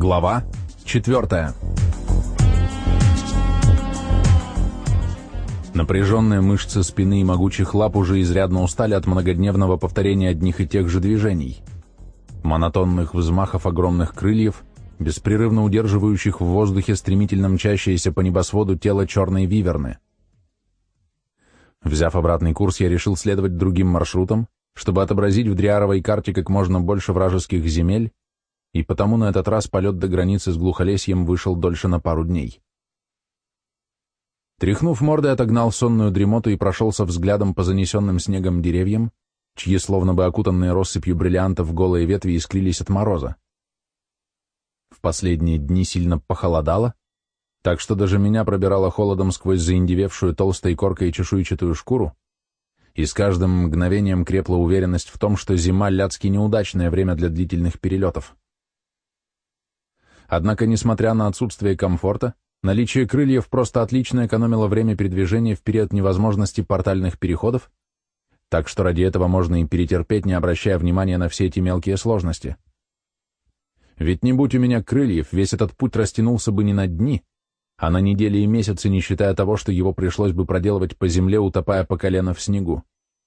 Глава 4. Напряженные мышцы спины и могучих лап уже изрядно устали от многодневного повторения одних и тех же движений. Монотонных взмахов огромных крыльев, беспрерывно удерживающих в воздухе стремительно мчащееся по небосводу тело черной виверны. Взяв обратный курс, я решил следовать другим маршрутам, чтобы отобразить в дриаровой карте как можно больше вражеских земель, и потому на этот раз полет до границы с глухолесьем вышел дольше на пару дней. Тряхнув мордой, отогнал сонную дремоту и прошелся взглядом по занесенным снегом деревьям, чьи словно бы окутанные россыпью бриллиантов голые ветви искрились от мороза. В последние дни сильно похолодало, так что даже меня пробирало холодом сквозь заиндевевшую толстой коркой чешуйчатую шкуру, и с каждым мгновением крепла уверенность в том, что зима — ляцки неудачное время для длительных перелетов. Однако, несмотря на отсутствие комфорта, наличие крыльев просто отлично экономило время передвижения в период невозможности портальных переходов, так что ради этого можно и перетерпеть, не обращая внимания на все эти мелкие сложности. Ведь не будь у меня крыльев, весь этот путь растянулся бы не на дни, а на недели и месяцы, не считая того, что его пришлось бы проделывать по земле, утопая по колено в снегу.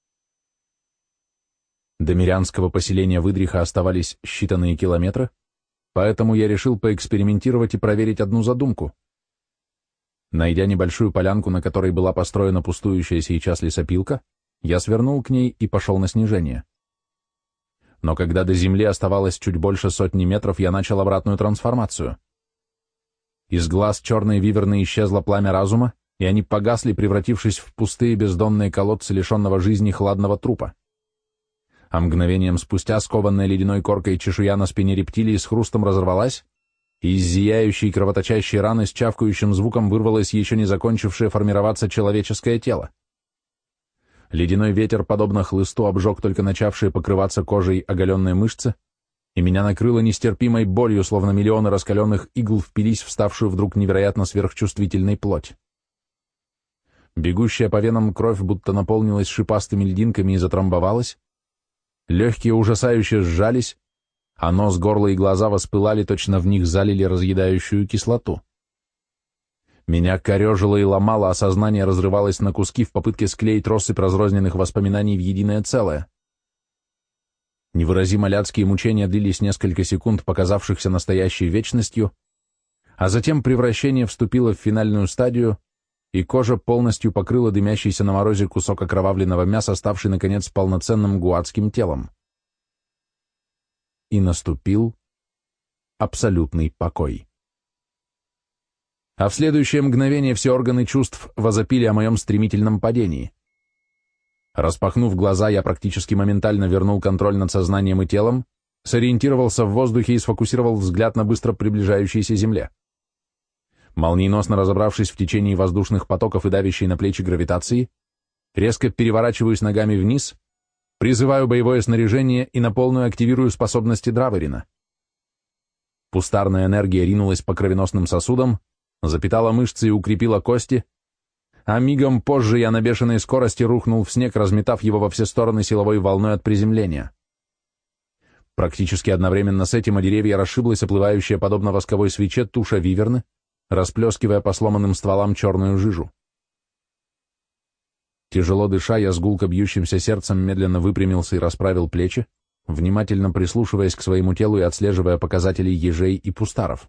До мирянского поселения Выдриха оставались считанные километры, поэтому я решил поэкспериментировать и проверить одну задумку. Найдя небольшую полянку, на которой была построена пустующая сейчас лесопилка, я свернул к ней и пошел на снижение. Но когда до земли оставалось чуть больше сотни метров, я начал обратную трансформацию. Из глаз черной виверны исчезло пламя разума, и они погасли, превратившись в пустые бездонные колодцы лишенного жизни хладного трупа. А мгновением спустя скованная ледяной коркой чешуя на спине рептилии с хрустом разорвалась, и из зияющей кровоточащей раны с чавкающим звуком вырвалось еще не закончившее формироваться человеческое тело. Ледяной ветер, подобно хлысту, обжег только начавшие покрываться кожей оголенные мышцы, и меня накрыло нестерпимой болью, словно миллионы раскаленных игл впились в ставшую вдруг невероятно сверхчувствительной плоть. Бегущая по венам кровь будто наполнилась шипастыми льдинками и затрамбовалась, легкие ужасающе сжались, а нос, горло и глаза воспылали, точно в них залили разъедающую кислоту. Меня корежило и ломало, а сознание разрывалось на куски в попытке склеить россыпь разрозненных воспоминаний в единое целое. Невыразимо ляцкие мучения длились несколько секунд, показавшихся настоящей вечностью, а затем превращение вступило в финальную стадию, и кожа полностью покрыла дымящийся на морозе кусок окровавленного мяса, ставший, наконец, полноценным гуатским телом. И наступил абсолютный покой. А в следующее мгновение все органы чувств возопили о моем стремительном падении. Распахнув глаза, я практически моментально вернул контроль над сознанием и телом, сориентировался в воздухе и сфокусировал взгляд на быстро приближающейся земле. Молниеносно разобравшись в течении воздушных потоков и давящей на плечи гравитации, резко переворачиваюсь ногами вниз, призываю боевое снаряжение и на полную активирую способности Драверина. Пустарная энергия ринулась по кровеносным сосудам, запитала мышцы и укрепила кости, а мигом позже я на бешеной скорости рухнул в снег, разметав его во все стороны силовой волной от приземления. Практически одновременно с этим о деревья расшиблась оплывающая, подобно восковой свече, туша виверны, расплескивая по сломанным стволам черную жижу. Тяжело дыша, я с гулко бьющимся сердцем медленно выпрямился и расправил плечи, внимательно прислушиваясь к своему телу и отслеживая показатели ежей и пустаров.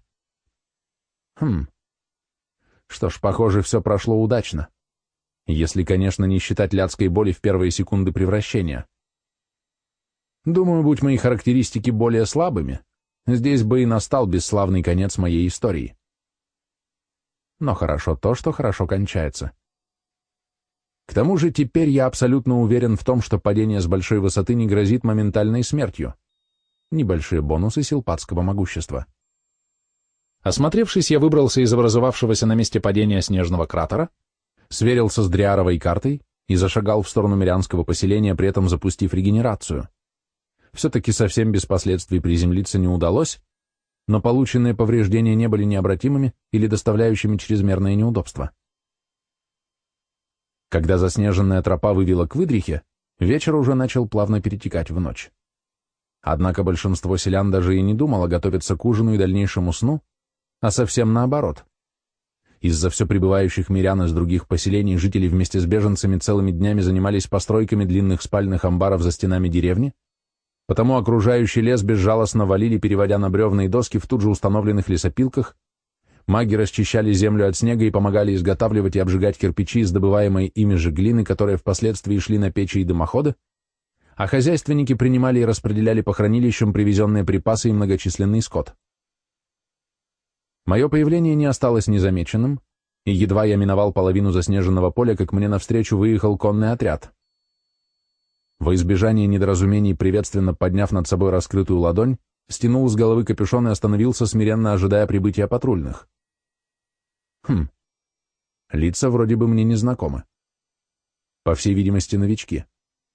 Что ж, похоже, все прошло удачно. Если, конечно, не считать ляцкой боли в первые секунды превращения. Думаю, будь мои характеристики более слабыми, здесь бы и настал бесславный конец моей истории. Но хорошо то, что хорошо кончается. К тому же теперь я абсолютно уверен в том, что падение с большой высоты не грозит моментальной смертью. Небольшие бонусы силпатского могущества. Осмотревшись, я выбрался из образовавшегося на месте падения снежного кратера, сверился с дриаровой картой и зашагал в сторону мирянского поселения, при этом запустив регенерацию. Все-таки совсем без последствий приземлиться не удалось, но полученные повреждения не были необратимыми или доставляющими чрезмерные неудобства. Когда заснеженная тропа вывела к Выдрихе, вечер уже начал плавно перетекать в ночь. Однако большинство селян даже и не думало готовиться к ужину и дальнейшему сну, а совсем наоборот. Из-за все прибывающих мирян из других поселений жители вместе с беженцами целыми днями занимались постройками длинных спальных амбаров за стенами деревни, потому окружающий лес безжалостно валили, переводя на бревна и доски в тут же установленных лесопилках, маги расчищали землю от снега и помогали изготавливать и обжигать кирпичи из добываемой ими же глины, которые впоследствии шли на печи и дымоходы, а хозяйственники принимали и распределяли по хранилищам привезенные припасы и многочисленный скот. Мое появление не осталось незамеченным, и едва я миновал половину заснеженного поля, как мне навстречу выехал конный отряд. Во избежание недоразумений, приветственно подняв над собой раскрытую ладонь, стянул с головы капюшон и остановился, смиренно ожидая прибытия патрульных. Лица вроде бы мне не знакомы. По всей видимости, новички.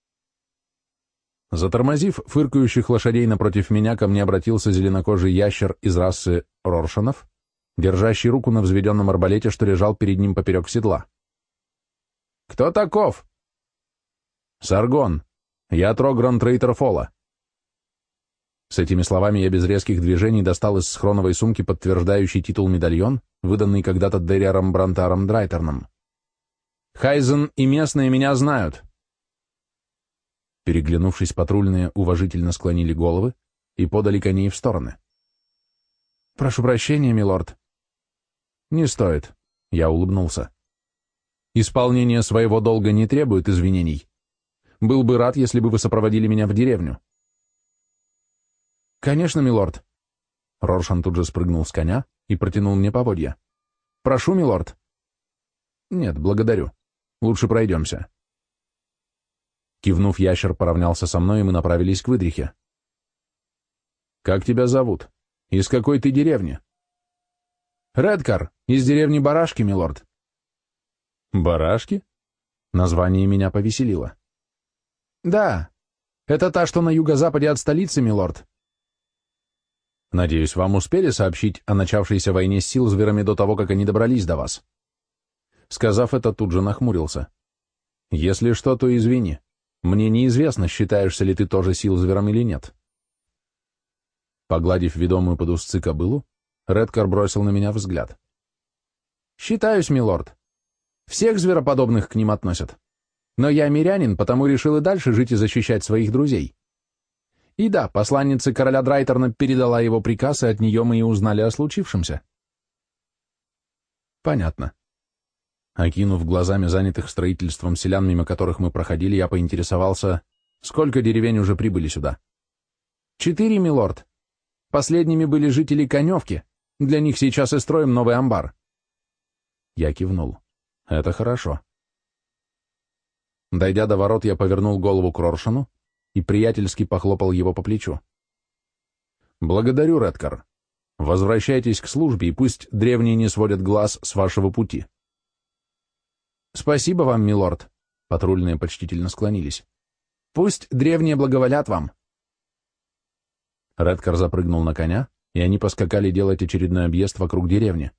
Затормозив фыркающих лошадей напротив меня, ко мне обратился зеленокожий ящер из расы Роршанов, держащий руку на взведенном арбалете, что лежал перед ним поперек седла. «Кто таков?» «Саргон. Я Трогран Трейтер Фола». С этими словами я без резких движений достал из схроновой сумки подтверждающий титул-медальон, выданный когда-то Дерриаром Брантаром Драйтерном. «Хайзен и местные меня знают». Переглянувшись, патрульные уважительно склонили головы и подали коней в стороны. «Прошу прощения, милорд». «Не стоит», — я улыбнулся. «Исполнение своего долга не требует извинений. Был бы рад, если бы вы сопроводили меня в деревню». «Конечно, милорд». Роршан тут же спрыгнул с коня и протянул мне поводья. «Прошу, милорд». «Нет, благодарю. Лучше пройдемся». Кивнув, ящер поравнялся со мной, и мы направились к выдрихе. «Как тебя зовут? Из какой ты деревни?» «Редкар, из деревни Барашки, милорд». «Барашки?» Название меня повеселило. «Да, это та, что на юго-западе от столицы, милорд». «Надеюсь, вам успели сообщить о начавшейся войне с Силзверами до того, как они добрались до вас?» Сказав это, тут же нахмурился. «Если что, то извини. Мне неизвестно, считаешься ли ты тоже Силзвером или нет». Погладив ведомую под узцы кобылу, Редкар бросил на меня взгляд. «Считаюсь, милорд. Всех звероподобных к ним относят. Но я мирянин, потому решил и дальше жить и защищать своих друзей. И да, посланница короля Драйтерна передала его приказ, и от нее мы и узнали о случившемся». «Понятно». Окинув глазами занятых строительством селян, мимо которых мы проходили, я поинтересовался, сколько деревень уже прибыли сюда. 4, милорд. Последними были жители Коневки. Для них сейчас и строим новый амбар». Я кивнул. «Это хорошо». Дойдя до ворот, я повернул голову к Роршану и приятельски похлопал его по плечу. «Благодарю, Редкар. Возвращайтесь к службе, и пусть древние не сводят глаз с вашего пути». «Спасибо вам, милорд», — патрульные почтительно склонились. «Пусть древние благоволят вам». Редкар запрыгнул на коня, и они поскакали делать очередной объезд вокруг деревни.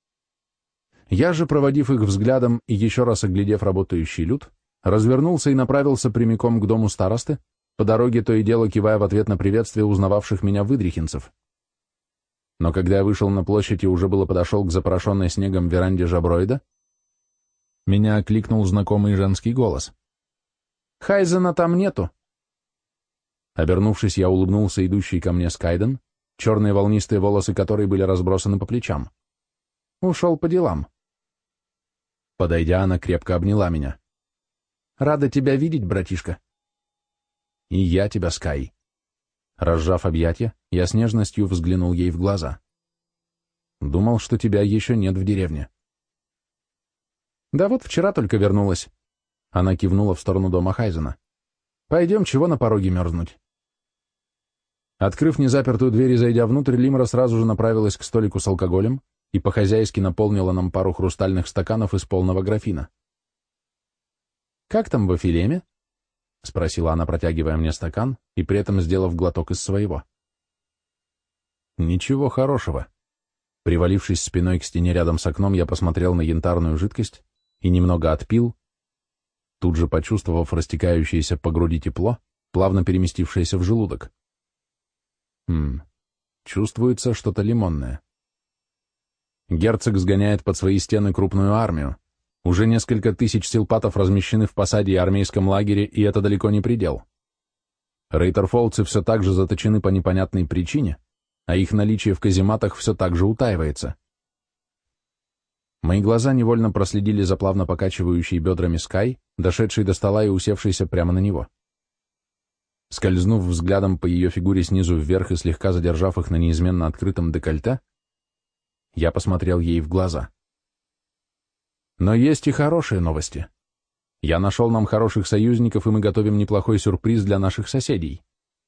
Я же, проводив их взглядом и еще раз оглядев работающий люд, развернулся и направился прямиком к дому старосты, по дороге то и дело кивая в ответ на приветствие узнававших меня выдрихинцев. Но когда я вышел на площадь и уже было подошел к запорошенной снегом веранде Жаброида, меня окликнул знакомый женский голос. «Хайзена там нету». Обернувшись, я улыбнулся идущей ко мне Скайден, черные волнистые волосы которой были разбросаны по плечам. Ушел по делам. Подойдя, она крепко обняла меня. «Рада тебя видеть, братишка». «И я тебя, Скай». Разжав объятия, я с нежностью взглянул ей в глаза. «Думал, что тебя еще нет в деревне». «Да вот вчера только вернулась». Она кивнула в сторону дома Хайзена. «Пойдем, чего на пороге мерзнуть?» Открыв незапертую дверь и зайдя внутрь, Лимра сразу же направилась к столику с алкоголем и по-хозяйски наполнила нам пару хрустальных стаканов из полного графина. «Как там в Афилеме?» — спросила она, протягивая мне стакан и при этом сделав глоток из своего. «Ничего хорошего». Привалившись спиной к стене рядом с окном, я посмотрел на янтарную жидкость и немного отпил, тут же почувствовав растекающееся по груди тепло, плавно переместившееся в желудок. Хм, чувствуется что-то лимонное. Герцог сгоняет под свои стены крупную армию. Уже несколько тысяч силпатов размещены в посаде и армейском лагере, и это далеко не предел. Рейтерфолцы все так же заточены по непонятной причине, а их наличие в казематах все так же утаивается. Мои глаза невольно проследили за плавно покачивающей бедрами Скай, дошедшей до стола и усевшейся прямо на него. Скользнув взглядом по ее фигуре снизу вверх и слегка задержав их на неизменно открытом декольте, я посмотрел ей в глаза. Но есть и хорошие новости. Я нашел нам хороших союзников, и мы готовим неплохой сюрприз для наших соседей.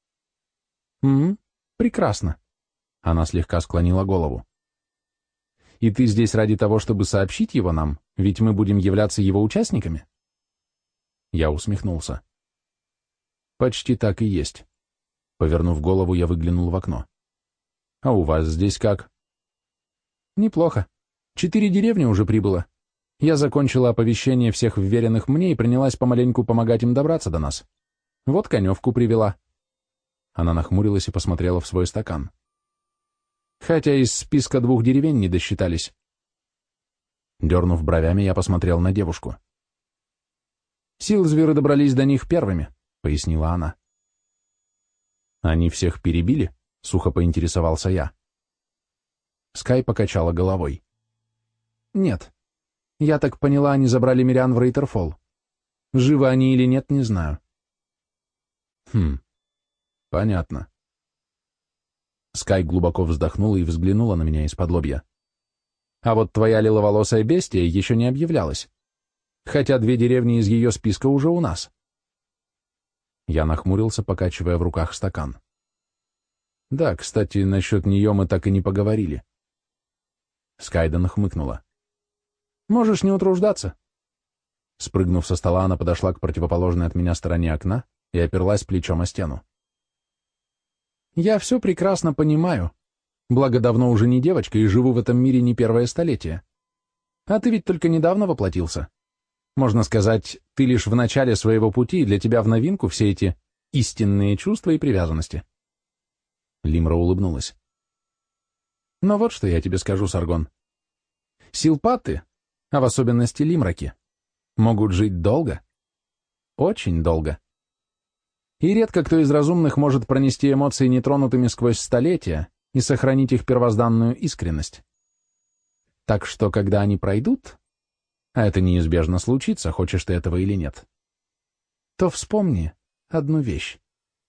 Прекрасно. Она слегка склонила голову. И ты здесь ради того, чтобы сообщить его нам, ведь мы будем являться его участниками? Я усмехнулся. Почти так и есть. Повернув голову, я выглянул в окно. А у вас здесь как? Неплохо. 4 деревни уже прибыло. Я закончила оповещение всех вверенных мне и принялась помаленьку помогать им добраться до нас. Вот коневку привела. Она нахмурилась и посмотрела в свой стакан. Хотя из списка 2 деревень не досчитались. Дернув бровями, я посмотрел на девушку. Силзверы добрались до них первыми, пояснила она. Они всех перебили? Сухо поинтересовался я. Скай покачала головой. Нет. Я так поняла, они забрали мирян в Рейтерфолл. Живы они или нет, не знаю. Понятно. Скай глубоко вздохнула и взглянула на меня из-под лобья. А вот твоя лиловолосая бестия еще не объявлялась. Хотя 2 деревни из ее списка уже у нас. Я нахмурился, покачивая в руках стакан. Да, кстати, насчет нее мы так и не поговорили. Скайден хмыкнула. Можешь не утруждаться. Спрыгнув со стола, она подошла к противоположной от меня стороне окна и оперлась плечом о стену. Я все прекрасно понимаю. Благо, давно уже не девочка и живу в этом мире не первое столетие. А ты ведь только недавно воплотился. Можно сказать, ты лишь в начале своего пути, и для тебя в новинку все эти истинные чувства и привязанности. Лимра улыбнулась. Но вот что я тебе скажу, Саргон. Силпаты, а в особенности лимраки, могут жить долго. Очень долго. И редко кто из разумных может пронести эмоции нетронутыми сквозь столетия и сохранить их первозданную искренность. Так что, когда они пройдут, а это неизбежно случится, хочешь ты этого или нет, то вспомни одну вещь.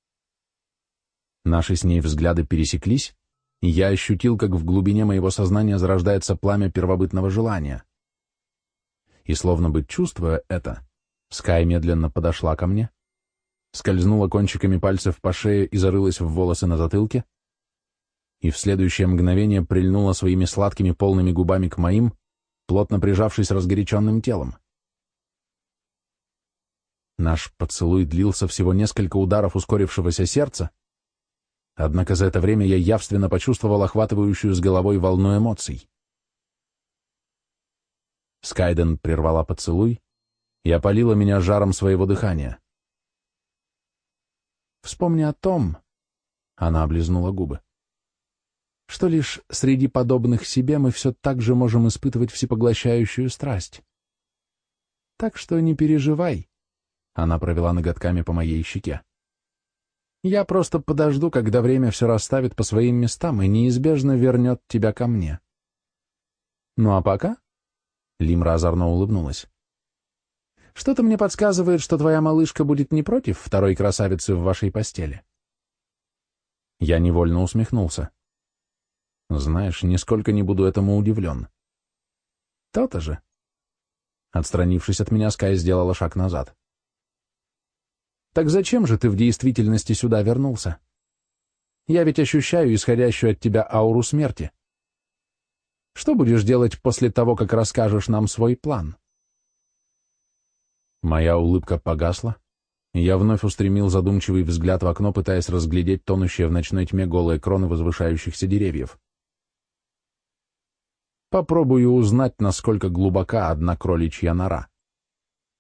Наши с ней взгляды пересеклись, и я ощутил, как в глубине моего сознания зарождается пламя первобытного желания. И словно бы чувствуя это, Скай медленно подошла ко мне, скользнула кончиками пальцев по шее и зарылась в волосы на затылке, и в следующее мгновение прильнула своими сладкими полными губами к моим, плотно прижавшись разгоряченным телом. Наш поцелуй длился всего несколько ударов ускорившегося сердца, однако за это время я явственно почувствовал охватывающую с головой волну эмоций. Скайден прервала поцелуй и опалила меня жаром своего дыхания. «Вспомни о том», — она облизнула губы, «что лишь среди подобных себе мы все так же можем испытывать всепоглощающую страсть. Так что не переживай», — она провела ноготками по моей щеке. «Я просто подожду, когда время все расставит по своим местам и неизбежно вернет тебя ко мне. Ну а пока...» Лимра озорно улыбнулась. «Что-то мне подсказывает, что твоя малышка будет не против второй красавицы в вашей постели». Я невольно усмехнулся. Знаешь, нисколько не буду этому удивлен. То-то же. Отстранившись от меня, Скай сделала шаг назад. «Так зачем же ты в действительности сюда вернулся? Я ведь ощущаю исходящую от тебя ауру смерти. Что будешь делать после того, как расскажешь нам свой план?» Моя улыбка погасла, и я вновь устремил задумчивый взгляд в окно, пытаясь разглядеть тонущие в ночной тьме голые кроны возвышающихся деревьев. Попробую узнать, насколько глубока одна кроличья нора.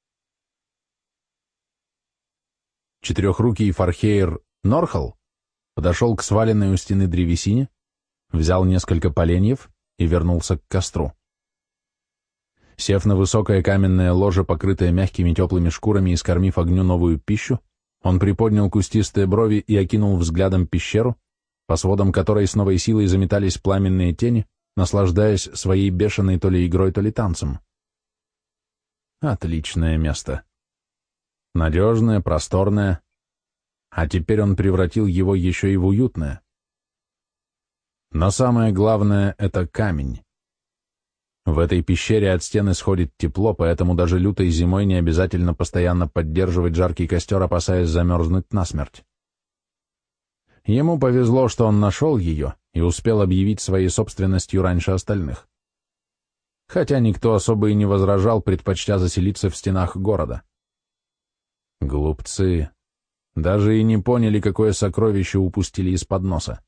Четырехрукий Фархейр Норхал подошел к сваленной у стены древесине, взял несколько поленьев и вернулся к костру. Сев на высокое каменное ложе, покрытое мягкими теплыми шкурами и скормив огню новую пищу, он приподнял кустистые брови и окинул взглядом пещеру, по сводам которой с новой силой заметались пламенные тени, наслаждаясь своей бешеной то ли игрой, то ли танцем. Отличное место. Надежное, просторное, а теперь он превратил его еще и в уютное. Но самое главное — это камень. В этой пещере от стен исходит тепло, поэтому даже лютой зимой не обязательно постоянно поддерживать жаркий костер, опасаясь замерзнуть насмерть. Ему повезло, что он нашел ее и успел объявить своей собственностью раньше остальных. Хотя никто особо и не возражал, предпочтя заселиться в стенах города. Глупцы. Даже и не поняли, какое сокровище упустили из-под носа.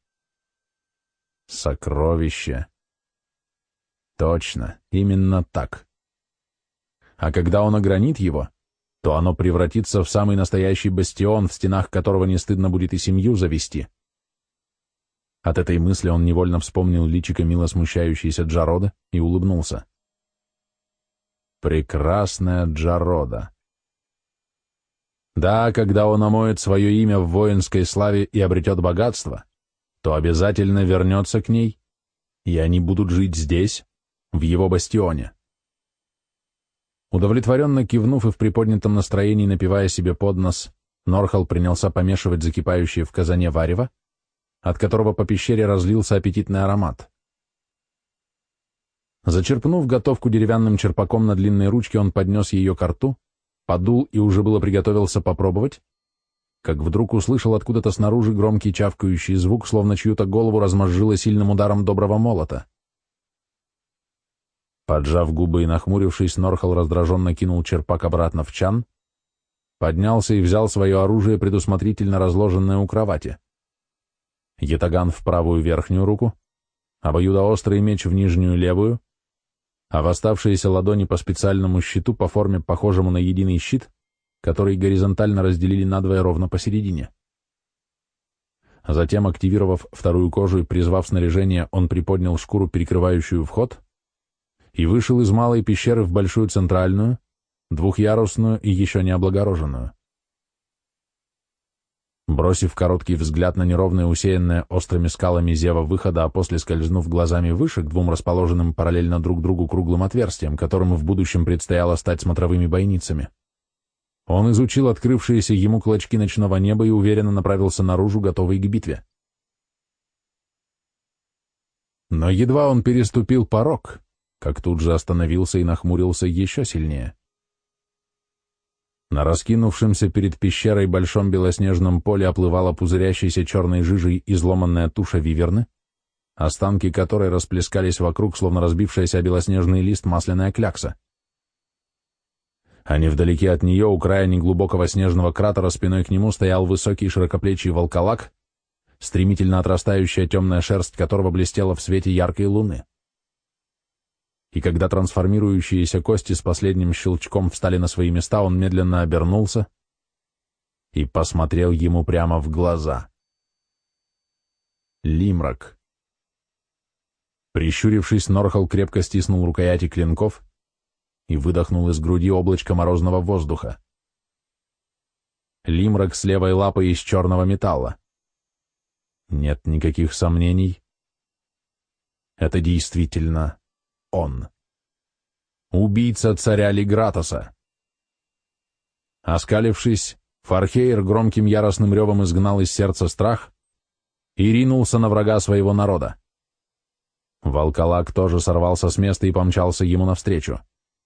Сокровище. Точно, именно так. А когда он огранит его, то оно превратится в самый настоящий бастион, в стенах которого не стыдно будет и семью завести. От этой мысли он невольно вспомнил личико мило смущающейся Джарода и улыбнулся. Прекрасная Джарода. Да, когда он омоет свое имя в воинской славе и обретет богатство, то обязательно вернется к ней, и они будут жить здесь, в его бастионе. Удовлетворенно кивнув и в приподнятом настроении напивая себе под нос, Норхал принялся помешивать закипающее в казане варево, от которого по пещере разлился аппетитный аромат. Зачерпнув готовку деревянным черпаком на длинной ручке, он поднес ее ко рту, подул и уже было приготовился попробовать, как вдруг услышал откуда-то снаружи громкий чавкающий звук, словно чью-то голову размозжило сильным ударом доброго молота. Поджав губы и нахмурившись, Норхал раздраженно кинул черпак обратно в чан, поднялся и взял свое оружие, предусмотрительно разложенное у кровати. Ятаган в правую верхнюю руку, обоюдоострый меч в нижнюю левую, а в оставшиеся ладони по специальному щиту по форме, похожему на единый щит, который горизонтально разделили надвое ровно посередине. Затем, активировав вторую кожу и призвав снаряжение, он приподнял шкуру, перекрывающую вход, и вышел из малой пещеры в большую центральную, двухъярусную и еще не облагороженную. Бросив короткий взгляд на неровное, усеянное острыми скалами зева выхода, а после скользнув глазами выше к двум расположенным параллельно друг другу круглым отверстиям, которым в будущем предстояло стать смотровыми бойницами, он изучил открывшиеся ему клочки ночного неба и уверенно направился наружу, готовый к битве. Но едва он переступил порог, как тут же остановился и нахмурился еще сильнее. На раскинувшемся перед пещерой большом белоснежном поле оплывала пузырящейся черной жижей изломанная туша виверны, останки которой расплескались вокруг, словно разбившаяся о белоснежный лист масляная клякса. А невдалеке от нее, у края неглубокого снежного кратера, спиной к нему стоял высокий широкоплечий волколак, стремительно отрастающая темная шерсть которого блестела в свете яркой луны. И когда трансформирующиеся кости с последним щелчком встали на свои места, он медленно обернулся и посмотрел ему прямо в глаза. Лимрак. Прищурившись, Норхал крепко стиснул рукояти клинков и выдохнул из груди облачко морозного воздуха. Лимрак с левой лапой из черного металла. Нет никаких сомнений. Это действительно он. Убийца царя Лигратоса. Оскалившись, Фархейр громким яростным ревом изгнал из сердца страх и ринулся на врага своего народа. Волколак тоже сорвался с места и помчался ему навстречу.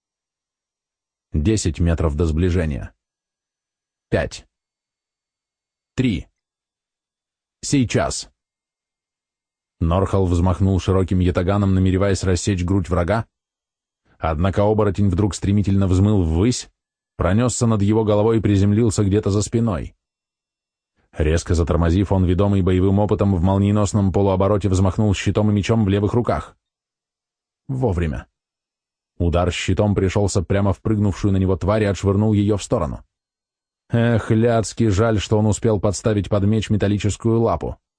10 метров до сближения. 5. 3. Сейчас. Норхал взмахнул широким ятаганом, намереваясь рассечь грудь врага, однако оборотень вдруг стремительно взмыл ввысь, пронесся над его головой и приземлился где-то за спиной. Резко затормозив, он, ведомый боевым опытом, в молниеносном полуобороте взмахнул щитом и мечом в левых руках. Вовремя. Удар щитом пришелся прямо в прыгнувшую на него тварь и отшвырнул ее в сторону. Эх, ляцки, жаль, что он успел подставить под меч металлическую лапу.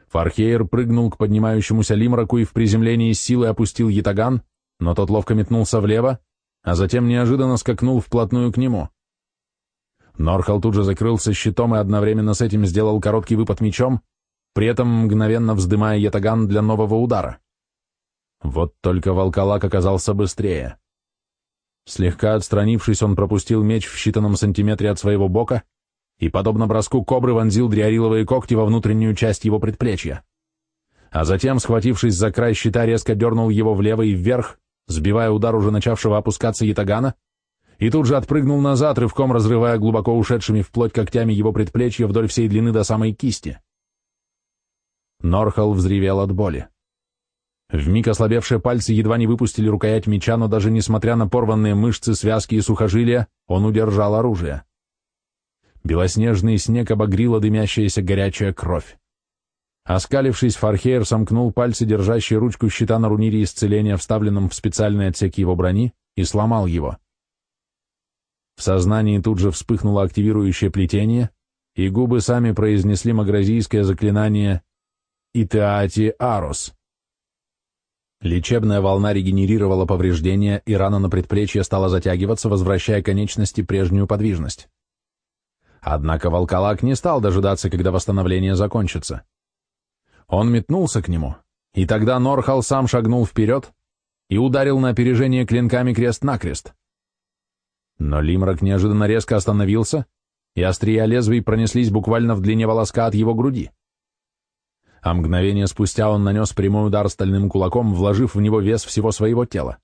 Фархейр прыгнул к поднимающемуся Лимраку и в приземлении с силой опустил ятаган, но тот ловко метнулся влево, а затем неожиданно скакнул вплотную к нему. Норхал тут же закрылся щитом и одновременно с этим сделал короткий выпад мечом, при этом мгновенно вздымая ятаган для нового удара. Вот только волколак оказался быстрее. Слегка отстранившись, он пропустил меч в считанном сантиметре от своего бока и, подобно броску кобры, вонзил дриариловые когти во внутреннюю часть его предплечья. А затем, схватившись за край щита, резко дернул его влево и вверх, сбивая удар уже начавшего опускаться ятагана, и тут же отпрыгнул назад, рывком разрывая глубоко ушедшими вплоть когтями его предплечья вдоль всей длины до самой кисти. Норхал взревел от боли. Вмиг ослабевшие пальцы едва не выпустили рукоять меча, но даже несмотря на порванные мышцы, связки и сухожилия, он удержал оружие. Белоснежный снег обогрила дымящаяся горячая кровь. Оскалившись, Фархейр сомкнул пальцы, держащие ручку щита на рунире исцеления, вставленном в специальный отсек его брони, и сломал его. В сознании тут же вспыхнуло активирующее плетение, и губы сами произнесли магразийское заклинание «Итеати Арос». Лечебная волна регенерировала повреждения, и рана на предплечье стала затягиваться, возвращая конечности прежнюю подвижность. Однако волколак не стал дожидаться, когда восстановление закончится. Он метнулся к нему, и тогда Норхал сам шагнул вперед и ударил на опережение клинками крест-накрест. Но Лимрак неожиданно резко остановился, и острия лезвий пронеслись буквально в длине волоска от его груди. А мгновение спустя он нанес прямой удар стальным кулаком, вложив в него вес всего своего тела.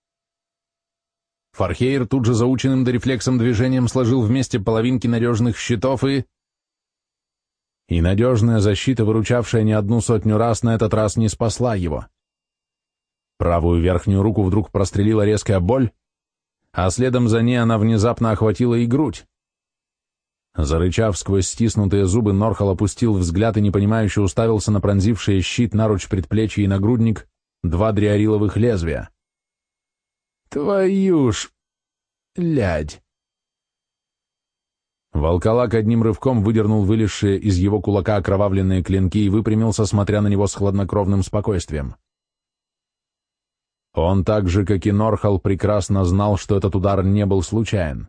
Фархейр тут же заученным до рефлексом движением сложил вместе половинки надежных щитов и надежная защита, выручавшая не одну сотню раз, на этот раз не спасла его. Правую верхнюю руку вдруг прострелила резкая боль, а следом за ней она внезапно охватила и грудь. Зарычав сквозь стиснутые зубы, Норхал опустил взгляд и непонимающе уставился на пронзившие щит, наруч, предплечье и нагрудник два дриариловых лезвия. «Твою ж... лядь!» Волколак одним рывком выдернул вылезшие из его кулака окровавленные клинки и выпрямился, смотря на него с хладнокровным спокойствием. Он так же, как и Норхал, прекрасно знал, что этот удар не был случайен.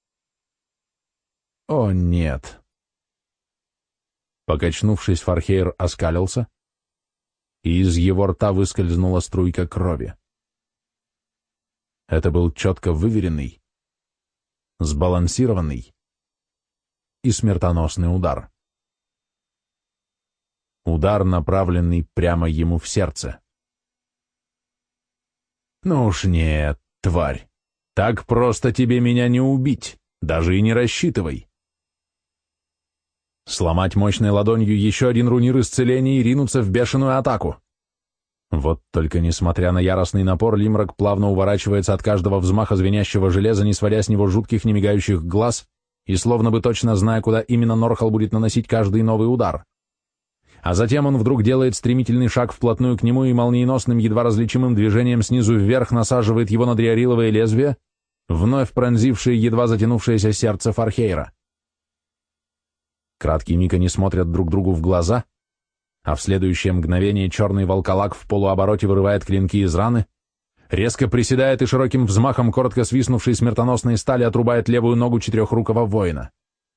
О, нет. Покачнувшись, Фархейр оскалился, и из его рта выскользнула струйка крови. Это был четко выверенный, сбалансированный и смертоносный удар. Удар, направленный прямо ему в сердце. Ну уж нет, тварь, так просто тебе меня не убить, даже и не рассчитывай. Сломать мощной ладонью еще один рунир исцеления и ринуться в бешеную атаку. Вот только несмотря на яростный напор, Лимрак плавно уворачивается от каждого взмаха звенящего железа, не сводя с него жутких немигающих глаз, и словно бы точно зная, куда именно Норхал будет наносить каждый новый удар. А затем он вдруг делает стремительный шаг вплотную к нему и молниеносным, едва различимым движением снизу вверх насаживает его на дриариловое лезвие, вновь пронзившее едва затянувшееся сердце Фархейра. Краткий миг они смотрят друг другу в глаза, а в следующее мгновение черный волколак в полуобороте вырывает клинки из раны, резко приседает и широким взмахом коротко свистнувшей смертоносной стали отрубает левую ногу четырехрукого воина.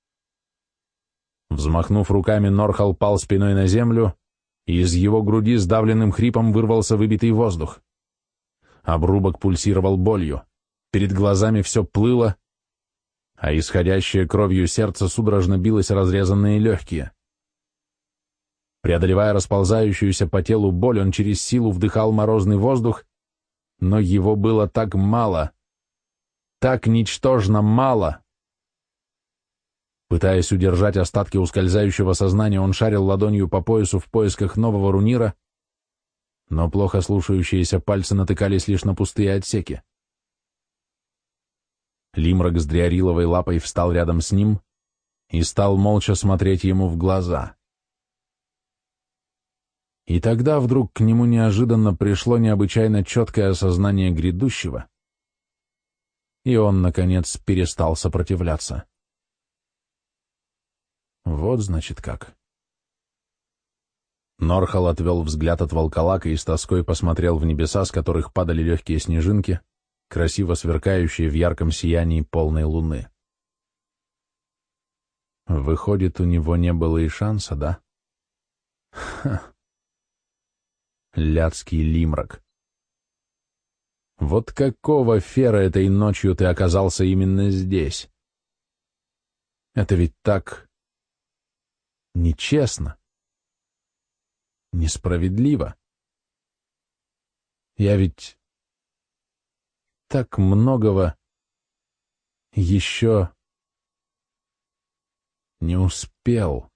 Взмахнув руками, Норхал пал спиной на землю, и из его груди сдавленным хрипом вырвался выбитый воздух. Обрубок пульсировал болью, перед глазами все плыло, а исходящее кровью сердце судорожно билось разрезанные легкие. Преодолевая расползающуюся по телу боль, он через силу вдыхал морозный воздух, но его было так мало, так ничтожно мало. Пытаясь удержать остатки ускользающего сознания, он шарил ладонью по поясу в поисках нового рунира, но плохо слушающиеся пальцы натыкались лишь на пустые отсеки. Лимрак с дриариловой лапой встал рядом с ним и стал молча смотреть ему в глаза. И тогда вдруг к нему неожиданно пришло необычайно четкое осознание грядущего, и он, наконец, перестал сопротивляться. Вот, значит, как. Норхал отвел взгляд от волколака и с тоской посмотрел в небеса, с которых падали легкие снежинки, красиво сверкающие в ярком сиянии полной луны. Выходит, у него не было и шанса, да? Ха. Ляцкий лимрак. Вот какого фера этой ночью ты оказался именно здесь? Это ведь так нечестно, несправедливо. Я ведь так многого еще не успел.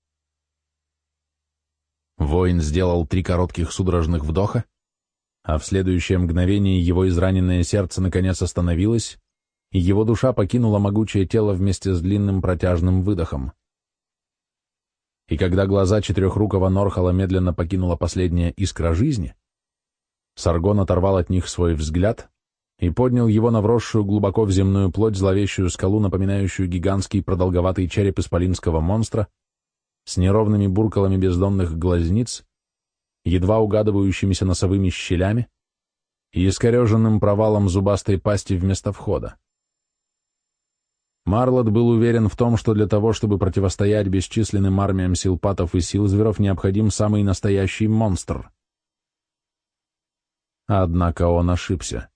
Воин сделал 3 коротких судорожных вдоха, а в следующее мгновение его израненное сердце наконец остановилось, и его душа покинула могучее тело вместе с длинным протяжным выдохом. И когда глаза четырехрукого Норхала медленно покинула последняя искра жизни, Саргон оторвал от них свой взгляд и поднял его на вросшую глубоко в земную плоть зловещую скалу, напоминающую гигантский продолговатый череп исполинского монстра, с неровными буркалами бездонных глазниц, едва угадывающимися носовыми щелями и искореженным провалом зубастой пасти вместо входа. Марлот был уверен в том, что для того, чтобы противостоять бесчисленным армиям силпатов и силзверов, необходим самый настоящий монстр. Однако он ошибся.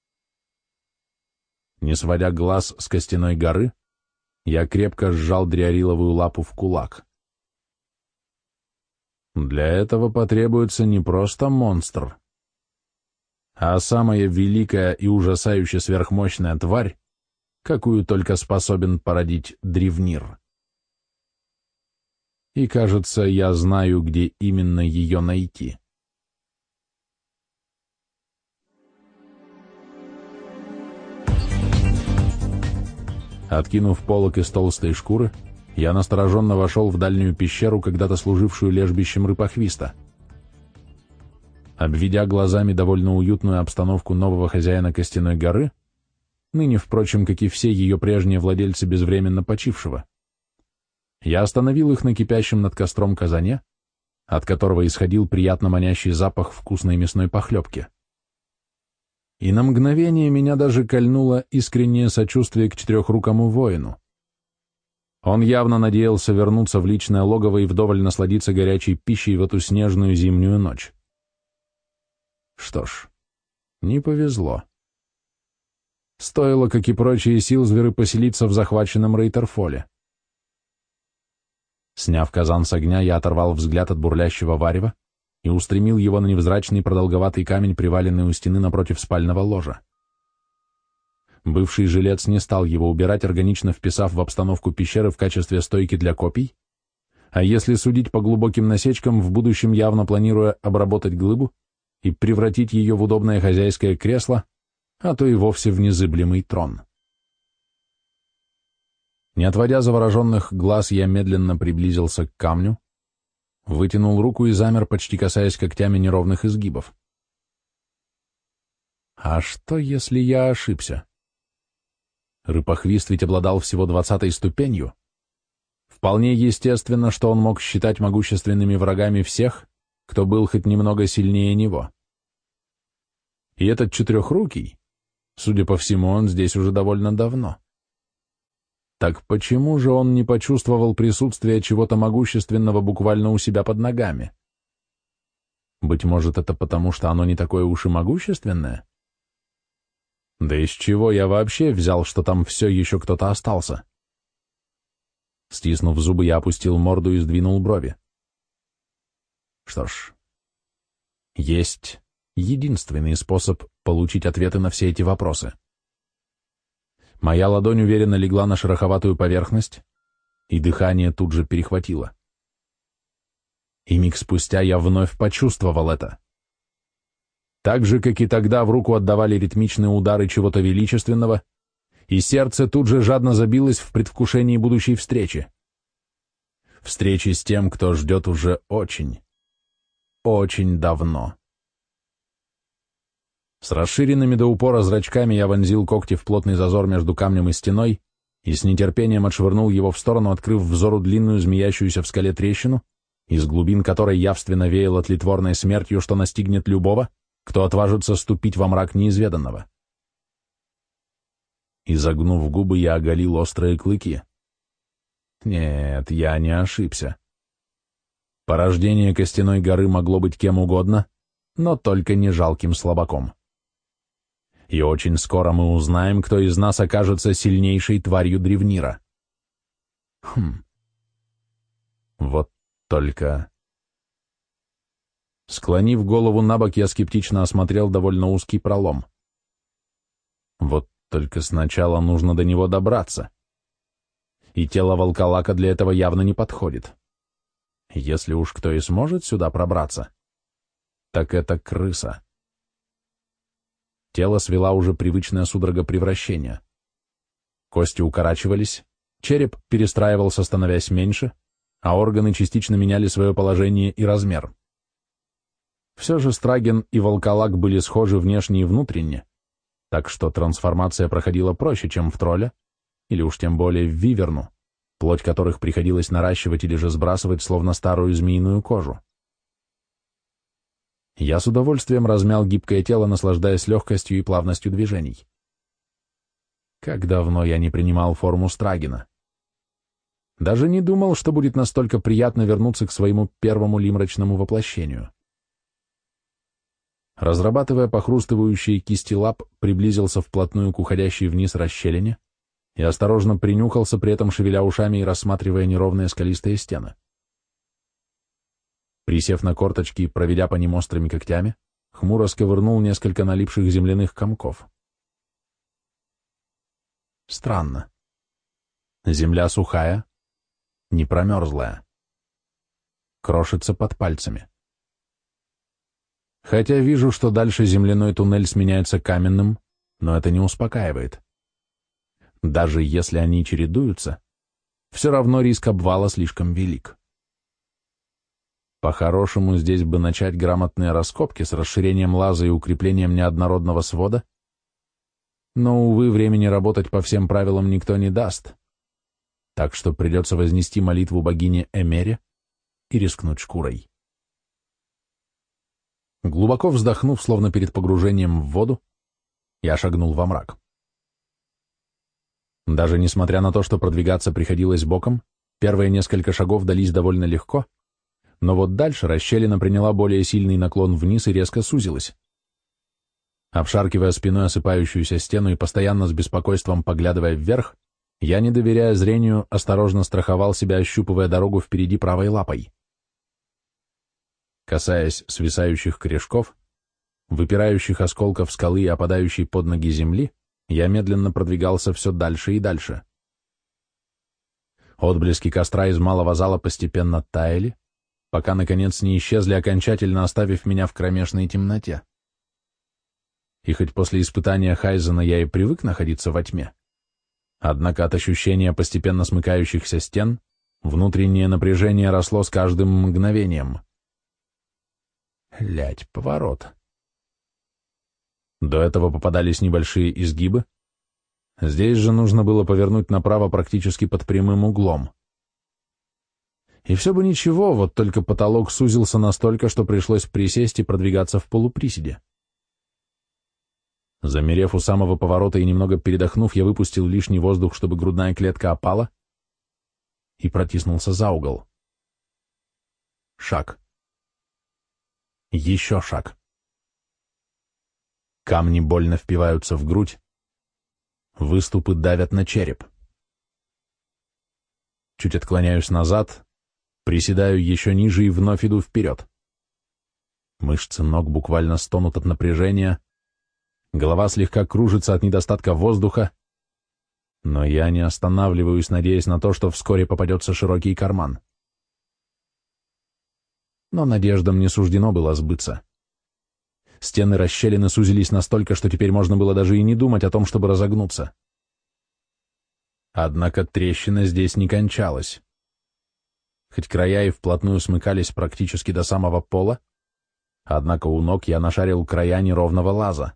Не сводя глаз с костяной горы, я крепко сжал дриариловую лапу в кулак. Для этого потребуется не просто монстр, а самая великая и ужасающе сверхмощная тварь, какую только способен породить древнир. И, кажется, я знаю, где именно ее найти. Откинув полог из толстой шкуры, я настороженно вошел в дальнюю пещеру, когда-то служившую лежбищем рыпохвиста. Обведя глазами довольно уютную обстановку нового хозяина Костяной горы, ныне, впрочем, как и все ее прежние владельцы безвременно почившего, я остановил их на кипящем над костром казане, от которого исходил приятно манящий запах вкусной мясной похлебки. И на мгновение меня даже кольнуло искреннее сочувствие к четырехрукому воину. Он явно надеялся вернуться в личное логово и вдоволь насладиться горячей пищей в эту снежную зимнюю ночь. Что ж, не повезло. Стоило, как и прочие силзверы, поселиться в захваченном Рейтерфоле. Сняв казан с огня, я оторвал взгляд от бурлящего варева и устремил его на невзрачный продолговатый камень, приваленный у стены напротив спального ложа. Бывший жилец не стал его убирать, органично вписав в обстановку пещеры в качестве стойки для копий, а если судить по глубоким насечкам, в будущем явно планируя обработать глыбу и превратить ее в удобное хозяйское кресло, а то и вовсе в незыблемый трон. Не отводя завороженных глаз, я медленно приблизился к камню, вытянул руку и замер, почти касаясь когтями неровных изгибов. А что, если я ошибся? Рыпохвист ведь обладал всего 20-й ступенью. Вполне естественно, что он мог считать могущественными врагами всех, кто был хоть немного сильнее него. И этот четырехрукий, судя по всему, он здесь уже довольно давно. Так почему же он не почувствовал присутствие чего-то могущественного буквально у себя под ногами? Быть может, это потому, что оно не такое уж и могущественное? Да из чего я вообще взял, что там все еще кто-то остался? Стиснув зубы, я опустил морду и сдвинул брови. Что ж, есть единственный способ получить ответы на все эти вопросы. Моя ладонь уверенно легла на шероховатую поверхность, и дыхание тут же перехватило. И миг спустя я вновь почувствовал это. Так же, как и тогда, в руку отдавали ритмичные удары чего-то величественного, и сердце тут же жадно забилось в предвкушении будущей встречи. Встречи с тем, кто ждет уже очень, очень давно. С расширенными до упора зрачками я вонзил когти в плотный зазор между камнем и стеной и с нетерпением отшвырнул его в сторону, открыв взору длинную змеящуюся в скале трещину из глубин которой явственно веяло тлетворной смертью, что настигнет любого, кто отважится ступить во мрак неизведанного. Изогнув губы, я оголил острые клыки. Нет, я не ошибся. Порождение Костяной горы могло быть кем угодно, но только не жалким слабаком. И очень скоро мы узнаем, кто из нас окажется сильнейшей тварью Древнира. Вот только... Склонив голову набок, я скептично осмотрел довольно узкий пролом. Вот только сначала нужно до него добраться. И тело волколака для этого явно не подходит. Если уж кто и сможет сюда пробраться, так это крыса. Тело свела уже привычная судорога превращения. Кости укорачивались, череп перестраивался, становясь меньше, а органы частично меняли свое положение и размер. Все же Страген и волколак были схожи внешне и внутренне, так что трансформация проходила проще, чем в тролля, или уж тем более в виверну, плоть которых приходилось наращивать или же сбрасывать, словно старую змеиную кожу. Я с удовольствием размял гибкое тело, наслаждаясь легкостью и плавностью движений. Как давно я не принимал форму Страгена. Даже не думал, что будет настолько приятно вернуться к своему первому лимрачному воплощению. Разрабатывая похрустывающие кисти лап, приблизился вплотную к уходящей вниз расщелине и осторожно принюхался, при этом шевеля ушами и рассматривая неровные скалистые стены. Присев на корточки и проведя по ним острыми когтями, хмуро сковырнул несколько налипших земляных комков. Странно. Земля сухая, не промерзлая. Крошится под пальцами. Хотя вижу, что дальше земляной туннель сменяется каменным, но это не успокаивает. Даже если они чередуются, все равно риск обвала слишком велик. По-хорошему, здесь бы начать грамотные раскопки с расширением лаза и укреплением неоднородного свода, но, увы, времени работать по всем правилам никто не даст, так что придется вознести молитву богине Эмере и рискнуть шкурой. Глубоко вздохнув, словно перед погружением в воду, я шагнул во мрак. Даже несмотря на то, что продвигаться приходилось боком, первые несколько шагов дались довольно легко, но вот дальше расщелина приняла более сильный наклон вниз и резко сузилась. Обшаркивая спиной осыпающуюся стену и постоянно с беспокойством поглядывая вверх, я, не доверяя зрению, осторожно страховал себя, ощупывая дорогу впереди правой лапой. Касаясь свисающих корешков, выпирающих осколков скалы и опадающей под ноги земли, я медленно продвигался все дальше и дальше. Отблески костра из малого зала постепенно таяли, пока, наконец, не исчезли, окончательно оставив меня в кромешной темноте. И хоть после испытания Хайзена я и привык находиться во тьме, однако от ощущения постепенно смыкающихся стен внутреннее напряжение росло с каждым мгновением. Лядь, поворот. До этого попадались небольшие изгибы. Здесь же нужно было повернуть направо практически под прямым углом. И все бы ничего, вот только потолок сузился настолько, что пришлось присесть и продвигаться в полуприседе. Замерев у самого поворота и немного передохнув, я выпустил лишний воздух, чтобы грудная клетка опала, и протиснулся за угол. Шаг. Еще шаг. Камни больно впиваются в грудь, выступы давят на череп. Чуть отклоняюсь назад, приседаю еще ниже и вновь иду вперед. Мышцы ног буквально стонут от напряжения, голова слегка кружится от недостатка воздуха, но я не останавливаюсь, надеясь на то, что вскоре попадется широкий карман. Но надеждам не суждено было сбыться. Стены расщелины сузились настолько, что теперь можно было даже и не думать о том, чтобы разогнуться. Однако трещина здесь не кончалась. Хоть края и вплотную смыкались практически до самого пола, однако у ног я нашарил края неровного лаза.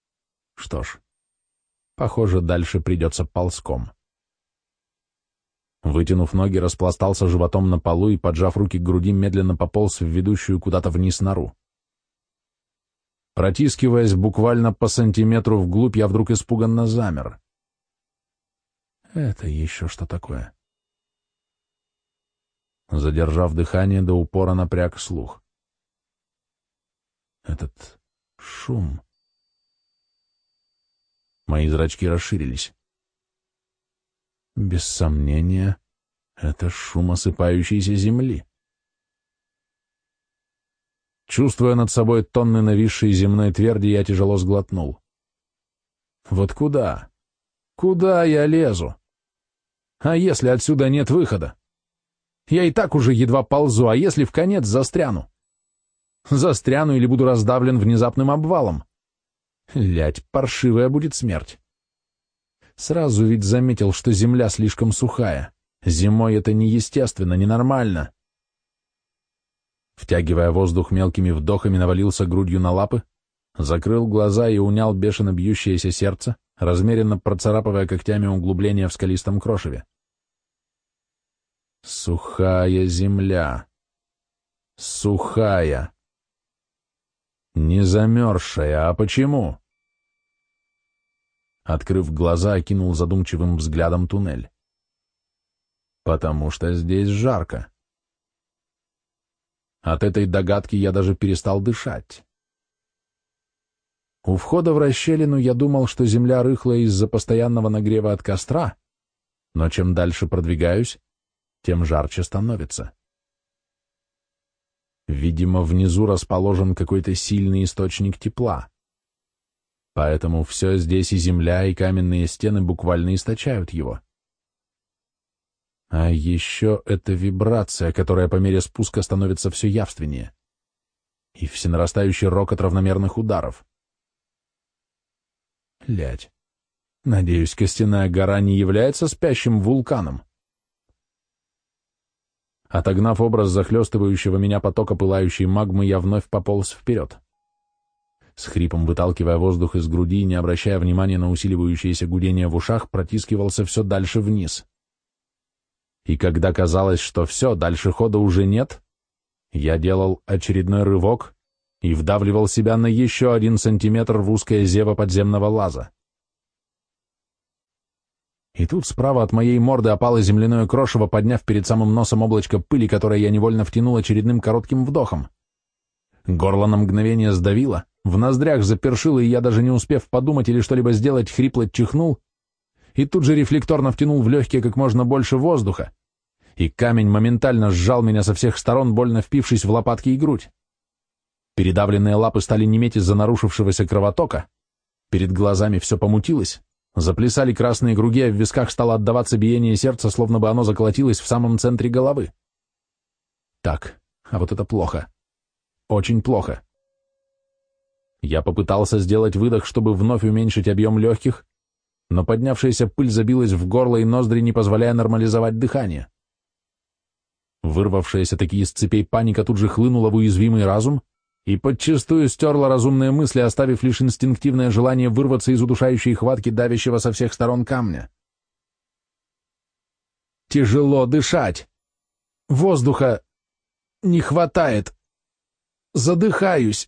Что ж, похоже, дальше придется ползком. Вытянув ноги, распластался животом на полу и, поджав руки к груди, медленно пополз в ведущую куда-то вниз нору. Протискиваясь буквально по сантиметру вглубь, я вдруг испуганно замер. Это еще что такое? Задержав дыхание, до упора напряг слух. Этот шум... Мои зрачки расширились. Без сомнения, это шум осыпающейся земли. Чувствуя над собой тонны нависшей земной тверди, я тяжело сглотнул. Вот куда? Куда я лезу? А если отсюда нет выхода? Я и так уже едва ползу, а если вконец застряну? Застряну или буду раздавлен внезапным обвалом? Лядь, паршивая будет смерть. Сразу ведь заметил, что земля слишком сухая. Зимой это неестественно, ненормально. Втягивая воздух мелкими вдохами, навалился грудью на лапы, закрыл глаза и унял бешено бьющееся сердце, размеренно процарапывая когтями углубления в скалистом крошеве. Сухая земля. Сухая. Не замерзшая, а почему? Открыв глаза, окинул задумчивым взглядом туннель. Потому что здесь жарко. От этой догадки я даже перестал дышать. У входа в расщелину я думал, что земля рыхлая из-за постоянного нагрева от костра, но чем дальше продвигаюсь, тем жарче становится. Видимо, внизу расположен какой-то сильный источник тепла. Поэтому все здесь, и земля, и каменные стены, буквально источают его. А еще эта вибрация, которая по мере спуска становится все явственнее. И всенарастающий рокот равномерных ударов. Лядь. Надеюсь, Костяная гора не является спящим вулканом. Отогнав образ захлестывающего меня потока пылающей магмы, я вновь пополз вперед. С хрипом выталкивая воздух из груди и не обращая внимания на усиливающееся гудение в ушах, протискивался все дальше вниз. И когда казалось, что все, дальше хода уже нет, я делал очередной рывок и вдавливал себя на еще 1 сантиметр в узкое зево подземного лаза. И тут справа от моей морды опало земляное крошево, подняв перед самым носом облачко пыли, которое я невольно втянул очередным коротким вдохом. Горло на мгновение сдавило, в ноздрях запершило, и я, даже не успев подумать или что-либо сделать, хрипло чихнул, и тут же рефлекторно втянул в легкие как можно больше воздуха, и камень моментально сжал меня со всех сторон, больно впившись в лопатки и грудь. Передавленные лапы стали неметь из-за нарушившегося кровотока, перед глазами все помутилось, заплясали красные круги, а в висках стало отдаваться биение сердца, словно бы оно заколотилось в самом центре головы. Так, а вот это плохо. Очень плохо. Я попытался сделать выдох, чтобы вновь уменьшить объем легких, но поднявшаяся пыль забилась в горло и ноздри, не позволяя нормализовать дыхание. Вырвавшаяся таки из цепей паника тут же хлынула в уязвимый разум и подчистую стерла разумные мысли, оставив лишь инстинктивное желание вырваться из удушающей хватки давящего со всех сторон камня. Тяжело дышать. Воздуха не хватает. Задыхаюсь.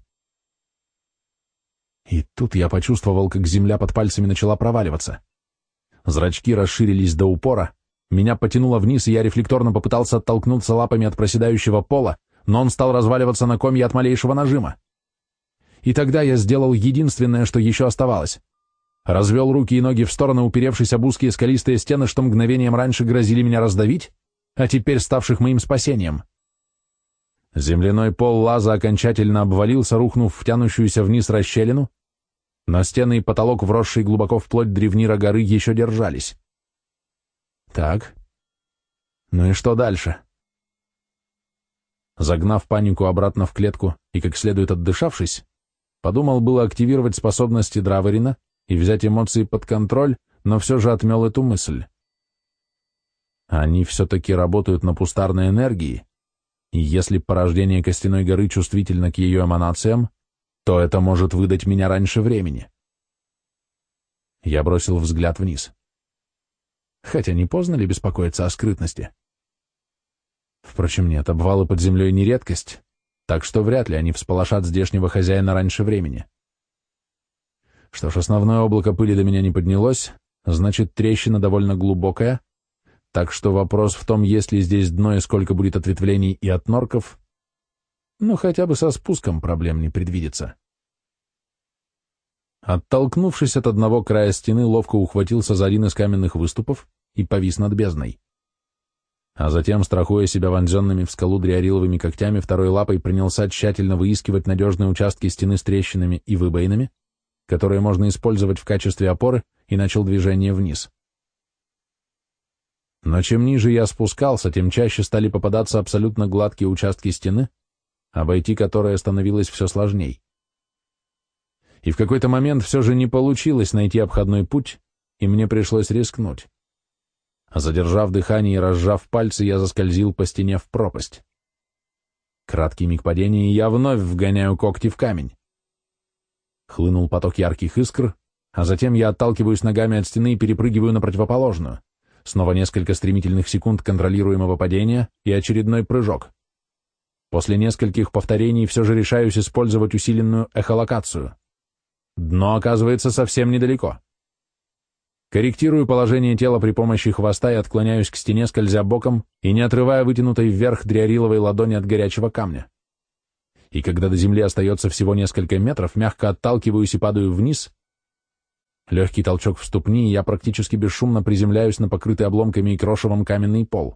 И тут я почувствовал, как земля под пальцами начала проваливаться. Зрачки расширились до упора, меня потянуло вниз, и я рефлекторно попытался оттолкнуться лапами от проседающего пола, но он стал разваливаться на комья от малейшего нажима. И тогда я сделал единственное, что еще оставалось. Развел руки и ноги в стороны, уперевшись об узкие скалистые стены, что мгновением раньше грозили меня раздавить, а теперь ставших моим спасением. Земляной пол лаза окончательно обвалился, рухнув в тянущуюся вниз расщелину, но стены и потолок, вросшие глубоко вплоть древнира горы, еще держались. Так, ну и что дальше? Загнав панику обратно в клетку и как следует отдышавшись, подумал было активировать способности Драверина и взять эмоции под контроль, но все же отмел эту мысль. Они все-таки работают на пустарной энергии, и если порождение Костяной горы чувствительно к ее эманациям, то это может выдать меня раньше времени. Я бросил взгляд вниз. Хотя не поздно ли беспокоиться о скрытности? Впрочем, нет, обвалы под землей не редкость, так что вряд ли они всполошат здешнего хозяина раньше времени. Что ж, основное облако пыли до меня не поднялось, значит, трещина довольно глубокая, так что вопрос в том, есть ли здесь дно и сколько будет ответвлений и от норков, ну, хотя бы со спуском проблем не предвидится. Оттолкнувшись от одного края стены, ловко ухватился за один из каменных выступов и повис над бездной. А затем, страхуя себя вонзенными в скалу дриариловыми когтями, второй лапой принялся тщательно выискивать надежные участки стены с трещинами и выбоинами, которые можно использовать в качестве опоры, и начал движение вниз. Но чем ниже я спускался, тем чаще стали попадаться абсолютно гладкие участки стены, обойти которые становилось все сложней. И в какой-то момент все же не получилось найти обходной путь, и мне пришлось рискнуть. Задержав дыхание и разжав пальцы, я заскользил по стене в пропасть. Краткий миг падения, и я вновь вгоняю когти в камень. Хлынул поток ярких искр, а затем я отталкиваюсь ногами от стены и перепрыгиваю на противоположную. Снова несколько стремительных секунд контролируемого падения и очередной прыжок. После нескольких повторений все же решаюсь использовать усиленную эхолокацию. Дно оказывается совсем недалеко. Корректирую положение тела при помощи хвоста и отклоняюсь к стене, скользя боком и не отрывая вытянутой вверх дриариловой ладони от горячего камня. И когда до земли остается всего несколько метров, мягко отталкиваюсь и падаю вниз. Легкий толчок в ступни, и я практически бесшумно приземляюсь на покрытый обломками и крошевом каменный пол.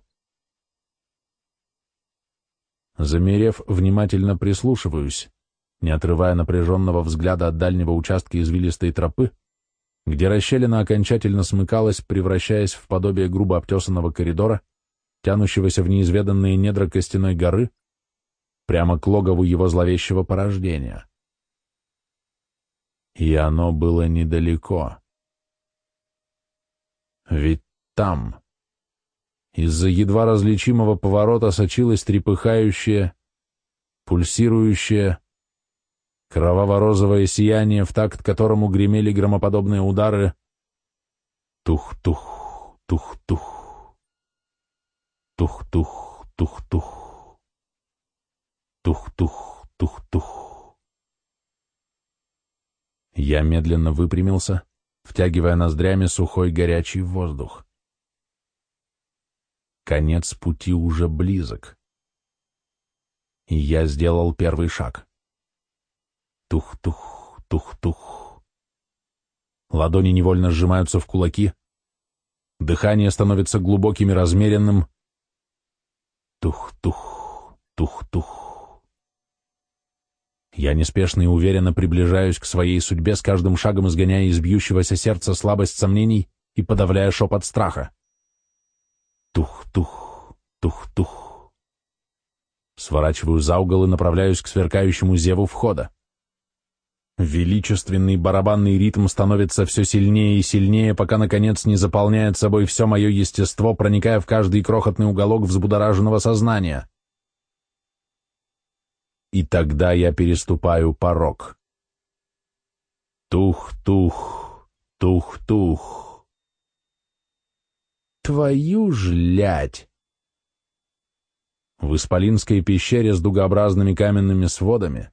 Замерев, внимательно прислушиваюсь, не отрывая напряженного взгляда от дальнего участка извилистой тропы, где расщелина окончательно смыкалась, превращаясь в подобие грубо обтесанного коридора, тянущегося в неизведанные недра костяной горы, прямо к логову его зловещего порождения. И оно было недалеко. Ведь там, из-за едва различимого поворота, сочилось трепыхающее, пульсирующее, кроваво-розовое сияние, в такт которому гремели громоподобные удары. Тух-тух, тух-тух, тух-тух, тух-тух, тух-тух, тух-тух. Я медленно выпрямился, втягивая ноздрями сухой горячий воздух. Конец пути уже близок. И я сделал первый шаг. Тух-тух, тух-тух. Ладони невольно сжимаются в кулаки. Дыхание становится глубоким и размеренным. Тух-тух, тух-тух. Я неспешно и уверенно приближаюсь к своей судьбе, с каждым шагом изгоняя из бьющегося сердца слабость сомнений и подавляя шепот страха. Тух-тух, тух-тух. Сворачиваю за угол и направляюсь к сверкающему зеву входа. Величественный барабанный ритм становится все сильнее и сильнее, пока, наконец, не заполняет собой все мое естество, проникая в каждый крохотный уголок взбудораженного сознания. И тогда я переступаю порог. Тух-тух, тух-тух. Твою ж лядь! В исполинской пещере с дугообразными каменными сводами,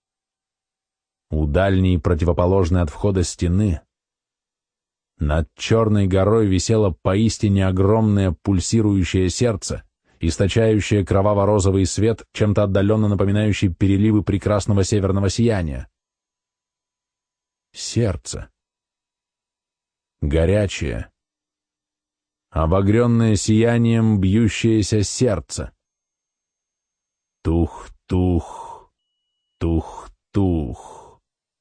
у дальней противоположной от входа стены, над черной горой висело поистине огромное пульсирующее сердце, источающее кроваво-розовый свет, чем-то отдаленно напоминающий переливы прекрасного северного сияния. Сердце. Горячее. Обогренное сиянием бьющееся сердце. Тух-тух, тух-тух.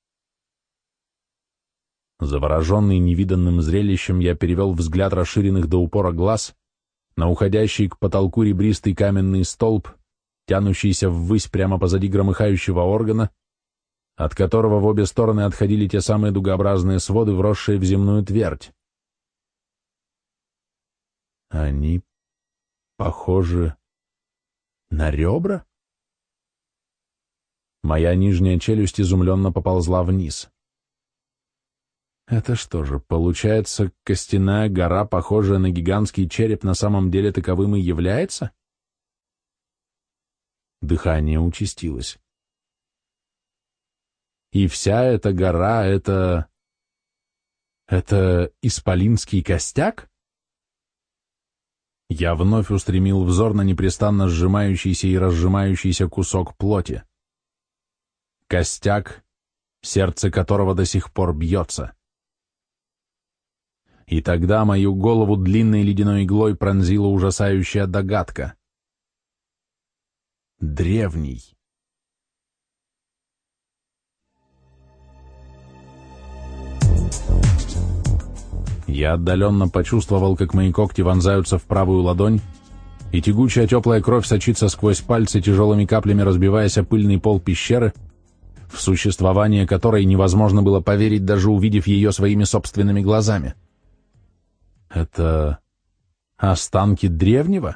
Завороженный невиданным зрелищем, я перевел взгляд расширенных до упора глаз на уходящий к потолку ребристый каменный столб, тянущийся ввысь прямо позади громыхающего органа, от которого в обе стороны отходили те самые дугообразные своды, вросшие в земную твердь. Они похожи на ребра? Моя нижняя челюсть изумленно поползла вниз. Это что же, получается, костяная гора, похожая на гигантский череп, на самом деле таковым и является? Дыхание участилось. И вся эта гора — это исполинский костяк? Я вновь устремил взор на непрестанно сжимающийся и разжимающийся кусок плоти. Костяк, сердце которого до сих пор бьется. И тогда мою голову длинной ледяной иглой пронзила ужасающая догадка. Древний. Я отдаленно почувствовал, как мои когти вонзаются в правую ладонь, и тягучая теплая кровь сочится сквозь пальцы, тяжелыми каплями разбиваясь о пыльный пол пещеры, в существование которой невозможно было поверить, даже увидев ее своими собственными глазами. Это останки древнего?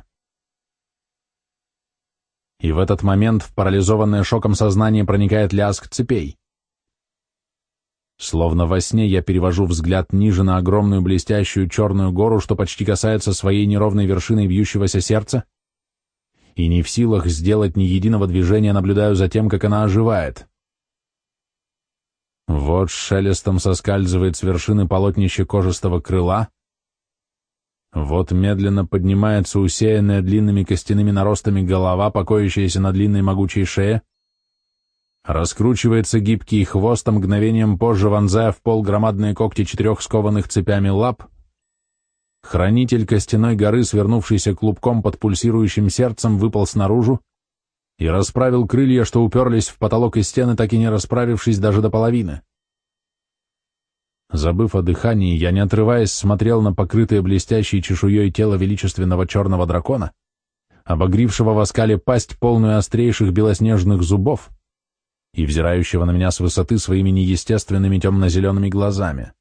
И в этот момент в парализованное шоком сознание проникает лязг цепей. Словно во сне я перевожу взгляд ниже на огромную блестящую черную гору, что почти касается своей неровной вершиной бьющегося сердца, и не в силах сделать ни единого движения наблюдаю за тем, как она оживает. Вот шелестом соскальзывает с вершины полотнище кожистого крыла, вот медленно поднимается усеянная длинными костяными наростами голова, покоящаяся на длинной могучей шее, раскручивается гибкий хвост, а мгновением позже вонзая в пол громадные когти 4 скованных цепями лап, хранитель костяной горы, свернувшийся клубком под пульсирующим сердцем, выполз наружу и расправил крылья, что уперлись в потолок и стены, так и не расправившись даже до половины. Забыв о дыхании, я, не отрываясь, смотрел на покрытое блестящей чешуей тело величественного черного дракона, обогрившего в оскале пасть, полную острейших белоснежных зубов, и взирающего на меня с высоты своими неестественными темно-зелеными глазами.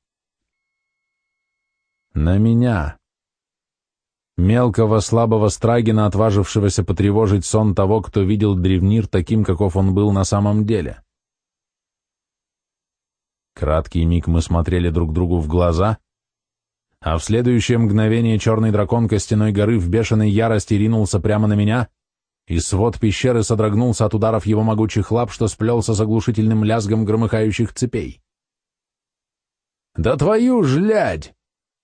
На меня, мелкого слабого страгина, отважившегося потревожить сон того, кто видел Древнир таким, каков он был на самом деле. Краткий миг мы смотрели друг другу в глаза, а в следующее мгновение черный дракон костяной горы в бешеной ярости ринулся прямо на меня, и свод пещеры содрогнулся от ударов его могучих лап, что сплелся с оглушительным лязгом громыхающих цепей. «Да твою ж лядь!»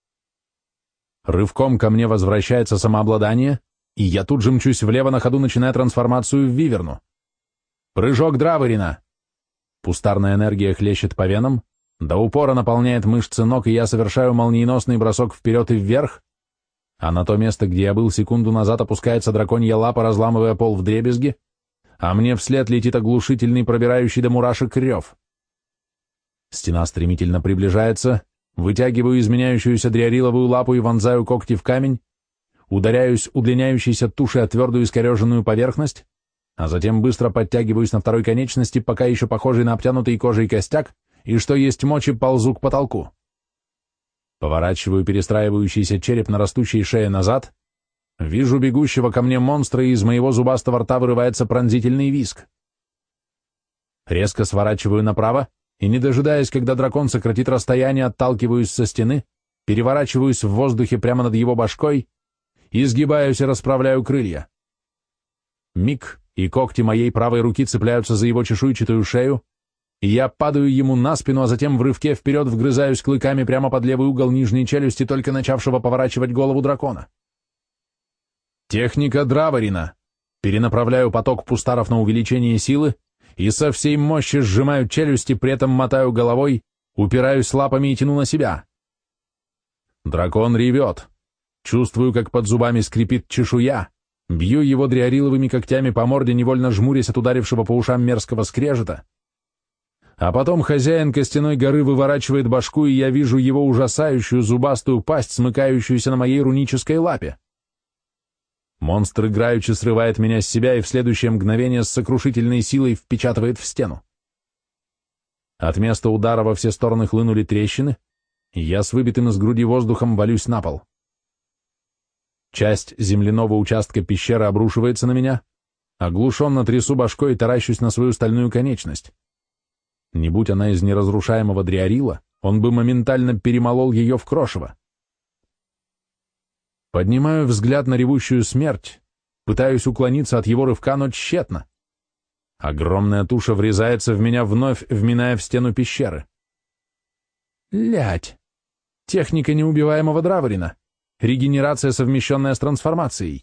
Рывком ко мне возвращается самообладание, и я тут же мчусь влево, на ходу начиная трансформацию в виверну. Прыжок Драворина! Пустарная энергия хлещет по венам, до упора наполняет мышцы ног, и я совершаю молниеносный бросок вперед и вверх, а на то место, где я был секунду назад, опускается драконья лапа, разламывая пол вдребезги, а мне вслед летит оглушительный, пробирающий до мурашек рев. Стена стремительно приближается, вытягиваю изменяющуюся дриариловую лапу и вонзаю когти в камень, ударяюсь удлиняющейся тушей о твердую искореженную поверхность, а затем быстро подтягиваюсь на второй конечности, пока еще похожий на обтянутый кожей костяк, и что есть мочи ползу к потолку. Поворачиваю перестраивающийся череп на растущей шее назад, вижу бегущего ко мне монстра, и из моего зубастого рта вырывается пронзительный визг. Резко сворачиваю направо, и, не дожидаясь, когда дракон сократит расстояние, отталкиваюсь со стены, переворачиваюсь в воздухе прямо над его башкой, изгибаюсь и расправляю крылья. Миг, и когти моей правой руки цепляются за его чешуйчатую шею, и я падаю ему на спину, а затем в рывке вперед вгрызаюсь клыками прямо под левый угол нижней челюсти, только начавшего поворачивать голову дракона. Техника Драворина. Перенаправляю поток пустаров на увеличение силы и со всей мощи сжимаю челюсти, при этом мотаю головой, упираюсь лапами и тяну на себя. Дракон ревет. Чувствую, как под зубами скрипит чешуя, бью его дриариловыми когтями по морде, невольно жмурясь от ударившего по ушам мерзкого скрежета. А потом хозяин костяной горы выворачивает башку, и я вижу его ужасающую зубастую пасть, смыкающуюся на моей рунической лапе. Монстр играючи срывает меня с себя и в следующее мгновение с сокрушительной силой впечатывает в стену. От места удара во все стороны хлынули трещины, и я с выбитым из груди воздухом валюсь на пол. Часть земляного участка пещеры обрушивается на меня, оглушенно трясу башкой и таращусь на свою стальную конечность. Не будь она из неразрушаемого дриарила, он бы моментально перемолол ее в крошево. Поднимаю взгляд на ревущую смерть, пытаюсь уклониться от его рывка, но тщетно. Огромная туша врезается в меня, вновь вминая в стену пещеры. Лядь! Техника неубиваемого Драворина. Регенерация, совмещенная с трансформацией.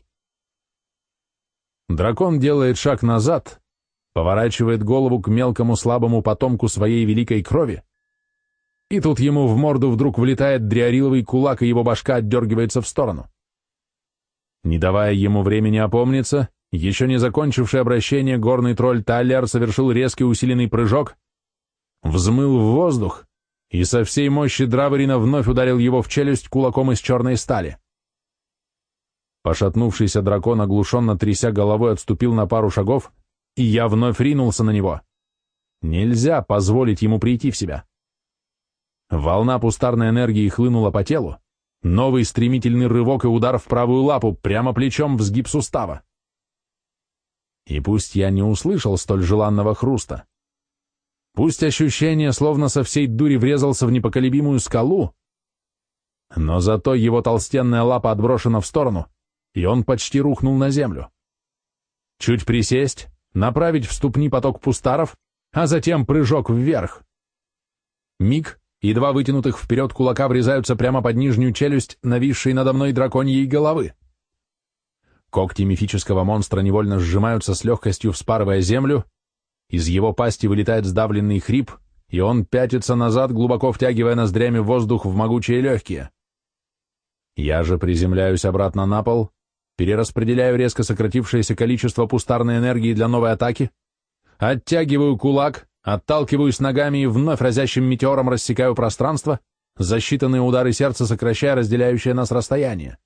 Дракон делает шаг назад, поворачивает голову к мелкому слабому потомку своей великой крови, и тут ему в морду вдруг влетает дриариловый кулак, и его башка отдергивается в сторону. Не давая ему времени опомниться, еще не закончивший обращение, горный тролль Таллиар совершил резкий усиленный прыжок, взмыл в воздух и со всей мощи Драворина вновь ударил его в челюсть кулаком из черной стали. Пошатнувшийся дракон, оглушенно тряся головой, отступил на пару шагов, и я вновь ринулся на него. Нельзя позволить ему прийти в себя. Волна пустарной энергии хлынула по телу, новый стремительный рывок и удар в правую лапу, прямо плечом в сгиб сустава. И пусть я не услышал столь желанного хруста, пусть ощущение, словно со всей дури врезался в непоколебимую скалу, но зато его толстенная лапа отброшена в сторону, и он почти рухнул на землю. Чуть присесть, направить в ступни поток пустаров, а затем прыжок вверх. Миг, и два вытянутых вперед кулака врезаются прямо под нижнюю челюсть нависшей надо мной драконьей головы. Когти мифического монстра невольно сжимаются с легкостью, вспарывая землю, из его пасти вылетает сдавленный хрип, и он пятится назад, глубоко втягивая ноздрями воздух в могучие легкие. Я же приземляюсь обратно на пол, перераспределяю резко сократившееся количество пустарной энергии для новой атаки, оттягиваю кулак, отталкиваюсь ногами и вновь разящим метеором рассекаю пространство, за считанные удары сердца сокращая разделяющее нас расстояние.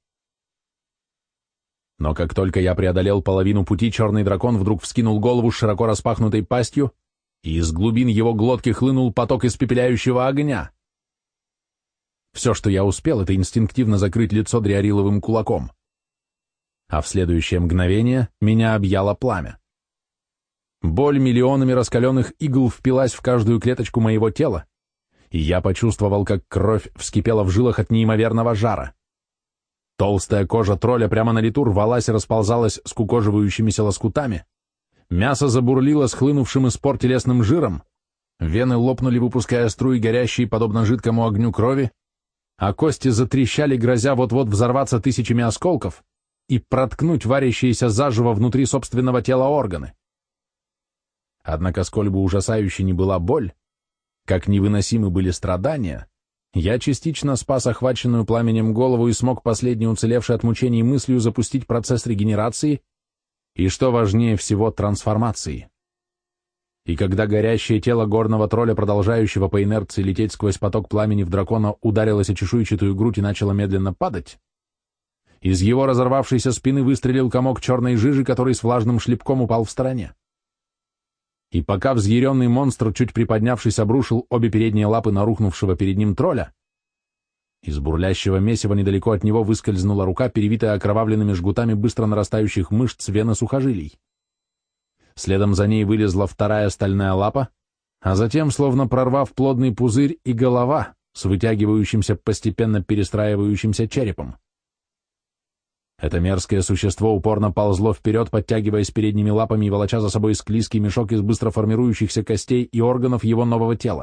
Но как только я преодолел половину пути, черный дракон вдруг вскинул голову с широко распахнутой пастью, и из глубин его глотки хлынул поток испепеляющего огня. Все, что я успел, это инстинктивно закрыть лицо дриариловым кулаком. А в следующее мгновение меня объяло пламя. Боль миллионами раскаленных игл впилась в каждую клеточку моего тела, и я почувствовал, как кровь вскипела в жилах от неимоверного жара. Толстая кожа тролля прямо на лету рвалась и расползалась скукоживающимися лоскутами, мясо забурлило схлынувшим из пор телесным жиром, вены лопнули, выпуская струи горящей, подобно жидкому огню крови, а кости затрещали, грозя вот-вот взорваться тысячами осколков и проткнуть варящиеся заживо внутри собственного тела органы. Однако, сколь бы ужасающей ни была боль, как невыносимы были страдания, я частично спас охваченную пламенем голову и смог последней уцелевшей от мучений мыслью запустить процесс регенерации и, что важнее всего, трансформации. И когда горящее тело горного тролля, продолжающего по инерции лететь сквозь поток пламени в дракона, ударилось о чешуйчатую грудь и начало медленно падать, из его разорвавшейся спины выстрелил комок черной жижи, который с влажным шлепком упал в стороне. И пока взъяренный монстр, чуть приподнявшись, обрушил обе передние лапы на рухнувшего перед ним тролля, из бурлящего месива недалеко от него выскользнула рука, перевитая окровавленными жгутами быстро нарастающих мышц вен и сухожилий. Следом за ней вылезла вторая стальная лапа, а затем, словно прорвав плодный пузырь, и голова с вытягивающимся, постепенно перестраивающимся черепом. Это мерзкое существо упорно ползло вперед, подтягиваясь передними лапами и волоча за собой склизкий мешок из быстро формирующихся костей и органов его нового тела.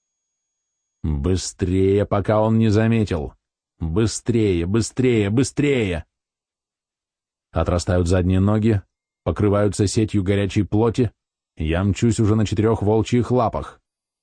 Быстрее, пока он не заметил. Быстрее, быстрее, быстрее! Отрастают задние ноги, покрываются сетью горячей плоти, я мчусь уже на 4 волчьих лапах.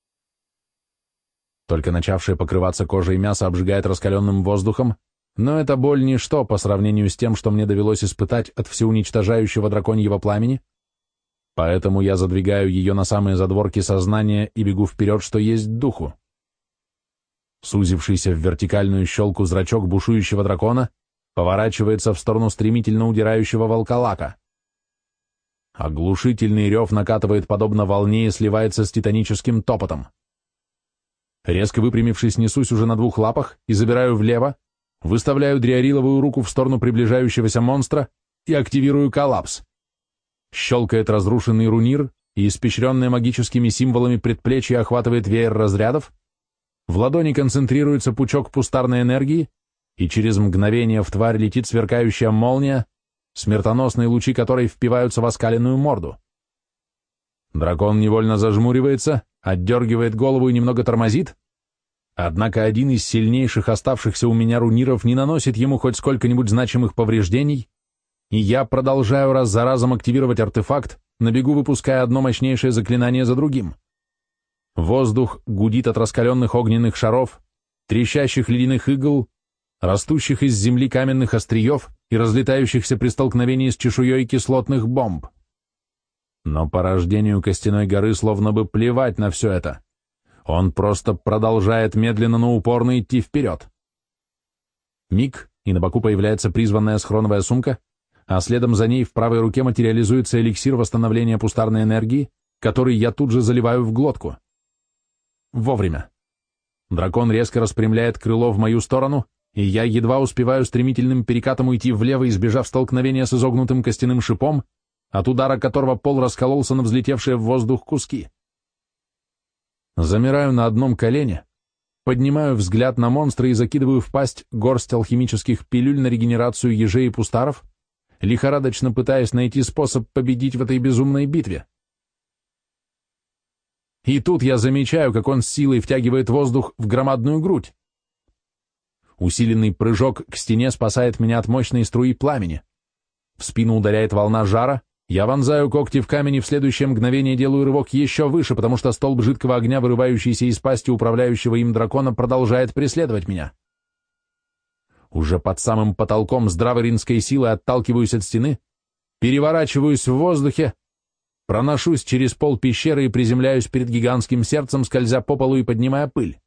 Только начавшее покрываться кожа и мясо обжигает раскаленным воздухом, но эта боль ничто по сравнению с тем, что мне довелось испытать от всеуничтожающего драконьего пламени, поэтому я задвигаю ее на самые задворки сознания и бегу вперед, что есть духу. Сузившийся в вертикальную щелку зрачок бушующего дракона поворачивается в сторону стремительно удирающего волколака. Оглушительный рев накатывает подобно волне и сливается с титаническим топотом. Резко выпрямившись, несусь уже на 2 лапах и забираю влево, выставляю дриариловую руку в сторону приближающегося монстра и активирую коллапс. Щелкает разрушенный рунир, и испещренное магическими символами предплечье охватывает веер разрядов, В ладони концентрируется пучок пустарной энергии, и через мгновение в тварь летит сверкающая молния, смертоносные лучи которой впиваются в оскаленную морду. Дракон невольно зажмуривается, отдергивает голову и немного тормозит, однако один из сильнейших оставшихся у меня руниров не наносит ему хоть сколько-нибудь значимых повреждений, и я продолжаю раз за разом активировать артефакт, на бегу выпуская одно мощнейшее заклинание за другим. Воздух гудит от раскаленных огненных шаров, трещащих ледяных игл, растущих из земли каменных остриев и разлетающихся при столкновении с чешуей кислотных бомб. Но порождению Костяной горы словно бы плевать на все это. Он просто продолжает медленно, но упорно идти вперед. Миг, и на боку появляется призванная схроновая сумка, а следом за ней в правой руке материализуется эликсир восстановления пустарной энергии, который я тут же заливаю в глотку. Вовремя. Дракон резко распрямляет крыло в мою сторону, и я едва успеваю стремительным перекатом уйти влево, избежав столкновения с изогнутым костяным шипом, от удара которого пол раскололся на взлетевшие в воздух куски. Замираю на одном колене, поднимаю взгляд на монстра и закидываю в пасть горсть алхимических пилюль на регенерацию ежей и пустаров, лихорадочно пытаясь найти способ победить в этой безумной битве. И тут я замечаю, как он с силой втягивает воздух в громадную грудь. Усиленный прыжок к стене спасает меня от мощной струи пламени. В спину ударяет волна жара, я вонзаю когти в камень и в следующее мгновение делаю рывок еще выше, потому что столб жидкого огня, вырывающийся из пасти управляющего им дракона, продолжает преследовать меня. Уже под самым потолком с драворинской силой отталкиваюсь от стены, переворачиваюсь в воздухе, проношусь через пол пещеры и приземляюсь перед гигантским сердцем, скользя по полу и поднимая пыль.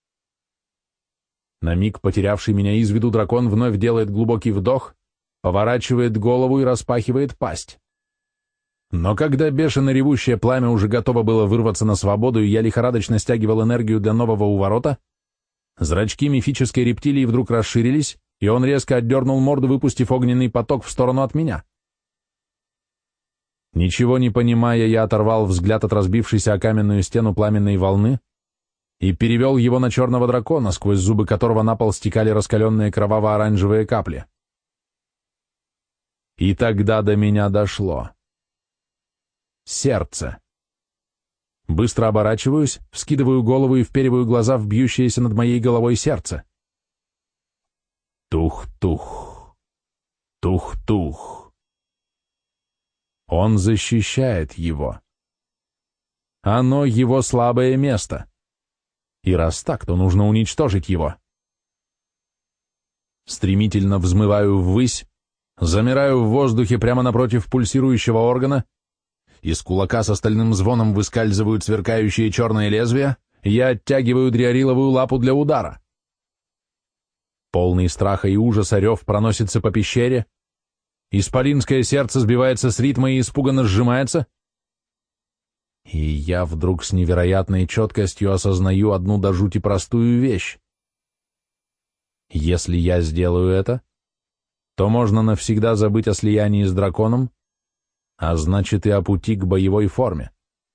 На миг потерявший меня из виду дракон вновь делает глубокий вдох, поворачивает голову и распахивает пасть. Но когда бешено ревущее пламя уже готово было вырваться на свободу, и я лихорадочно стягивал энергию для нового уворота, зрачки мифической рептилии вдруг расширились, и он резко отдернул морду, выпустив огненный поток в сторону от меня. Ничего не понимая, я оторвал взгляд от разбившейся о каменную стену пламенной волны и перевел его на черного дракона, сквозь зубы которого на пол стекали раскаленные кроваво-оранжевые капли. И тогда до меня дошло. Сердце. Быстро оборачиваюсь, вскидываю голову и впериваю глаза в бьющееся над моей головой сердце. Тух-тух. Тух-тух. Он защищает его. Оно его слабое место. И раз так, то нужно уничтожить его. Стремительно взмываю ввысь, замираю в воздухе прямо напротив пульсирующего органа, из кулака с остальным звоном выскальзывают сверкающие черные лезвия, я оттягиваю дриариловую лапу для удара. Полный страха и ужаса рев проносится по пещере, исполинское сердце сбивается с ритма и испуганно сжимается, и я вдруг с невероятной четкостью осознаю одну до жути простую вещь. Если я сделаю это, то можно навсегда забыть о слиянии с драконом, а значит и о пути к боевой форме.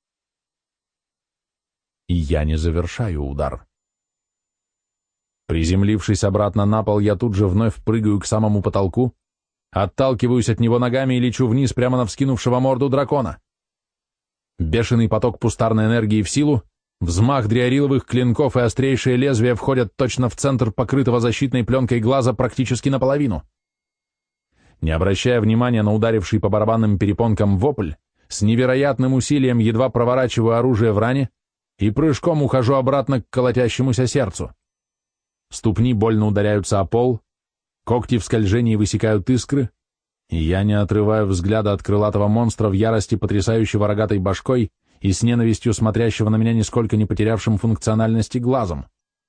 И я не завершаю удар. Приземлившись обратно на пол, я тут же вновь прыгаю к самому потолку, отталкиваюсь от него ногами и лечу вниз прямо на вскинувшего морду дракона. Бешеный поток пустарной энергии в силу, взмах дриариловых клинков и острейшие лезвия входят точно в центр покрытого защитной пленкой глаза практически наполовину. Не обращая внимания на ударивший по барабанным перепонкам вопль, с невероятным усилием едва проворачиваю оружие в ране и прыжком ухожу обратно к колотящемуся сердцу. Ступни больно ударяются о пол, когти в скольжении высекают искры, и я не отрываю взгляда от крылатого монстра в ярости, потрясающего рогатой башкой и с ненавистью смотрящего на меня нисколько не потерявшим функциональности глазом.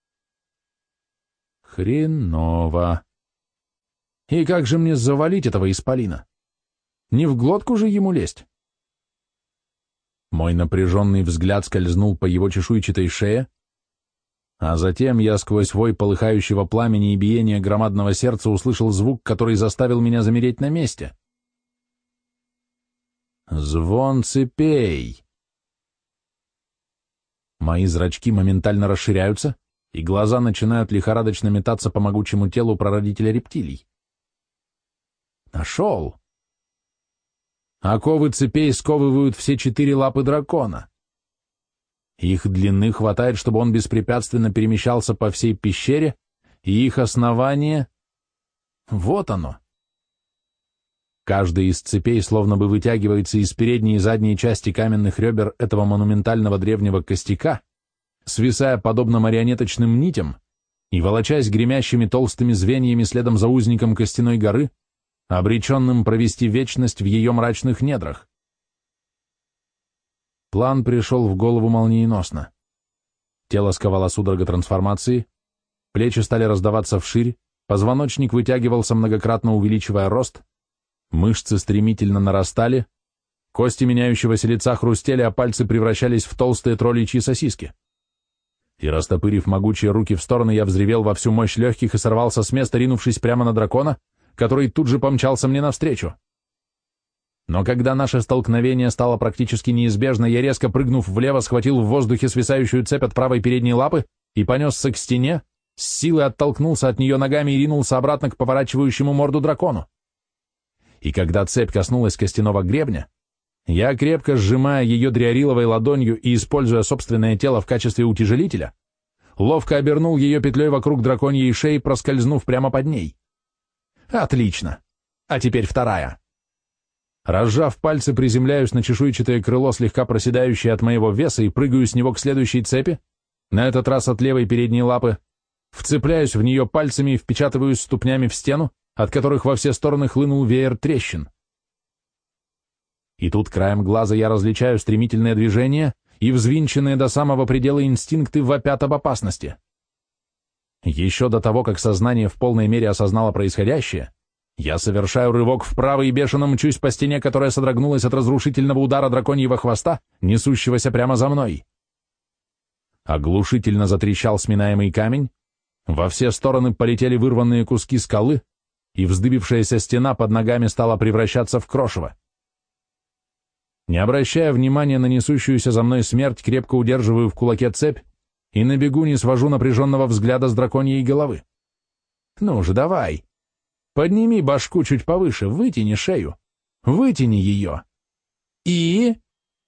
Хреново. И как же мне завалить этого исполина? Не в глотку же ему лезть? Мой напряженный взгляд скользнул по его чешуйчатой шее, а затем я сквозь вой полыхающего пламени и биение громадного сердца услышал звук, который заставил меня замереть на месте. Звон цепей. Мои зрачки моментально расширяются, и глаза начинают лихорадочно метаться по могучему телу прародителя рептилий. Нашел! Оковы цепей сковывают все 4 лапы дракона. Их длины хватает, чтобы он беспрепятственно перемещался по всей пещере, и их основание... Вот оно. Каждая из цепей словно бы вытягивается из передней и задней части каменных ребер этого монументального древнего костяка, свисая подобно марионеточным нитям и волочась гремящими толстыми звеньями следом за узником Костяной горы, обреченным провести вечность в ее мрачных недрах. План пришел в голову молниеносно. Тело сковало судорога трансформации, плечи стали раздаваться вширь, позвоночник вытягивался, многократно увеличивая рост, мышцы стремительно нарастали, кости меняющегося лица хрустели, а пальцы превращались в толстые тролличьи сосиски. И, растопырив могучие руки в стороны, я взревел во всю мощь легких и сорвался с места, ринувшись прямо на дракона, который тут же помчался мне навстречу. Но когда наше столкновение стало практически неизбежно, я, резко прыгнув влево, схватил в воздухе свисающую цепь от правой передней лапы и понесся к стене, с силой оттолкнулся от нее ногами и ринулся обратно к поворачивающему морду дракону. И когда цепь коснулась костяного гребня, я, крепко сжимая ее дриариловой ладонью и используя собственное тело в качестве утяжелителя, ловко обернул ее петлей вокруг драконьей шеи, проскользнув прямо под ней. Отлично. А теперь вторая. Разжав пальцы, приземляюсь на чешуйчатое крыло, слегка проседающее от моего веса, и прыгаю с него к следующей цепи, на этот раз от левой передней лапы, вцепляюсь в нее пальцами и впечатываюсь ступнями в стену, от которых во все стороны хлынул веер трещин. И тут краем глаза я различаю стремительное движение и взвинченные до самого предела инстинкты вопят об опасности. Еще до того, как сознание в полной мере осознало происходящее, я совершаю рывок вправо и бешено мчусь по стене, которая содрогнулась от разрушительного удара драконьего хвоста, несущегося прямо за мной. Оглушительно затрещал сминаемый камень, во все стороны полетели вырванные куски скалы, и вздыбившаяся стена под ногами стала превращаться в крошево. Не обращая внимания на несущуюся за мной смерть, крепко удерживаю в кулаке цепь и на бегу не свожу напряженного взгляда с драконьей головы. Ну же, давай. Подними башку чуть повыше, вытяни шею. Вытяни ее. И...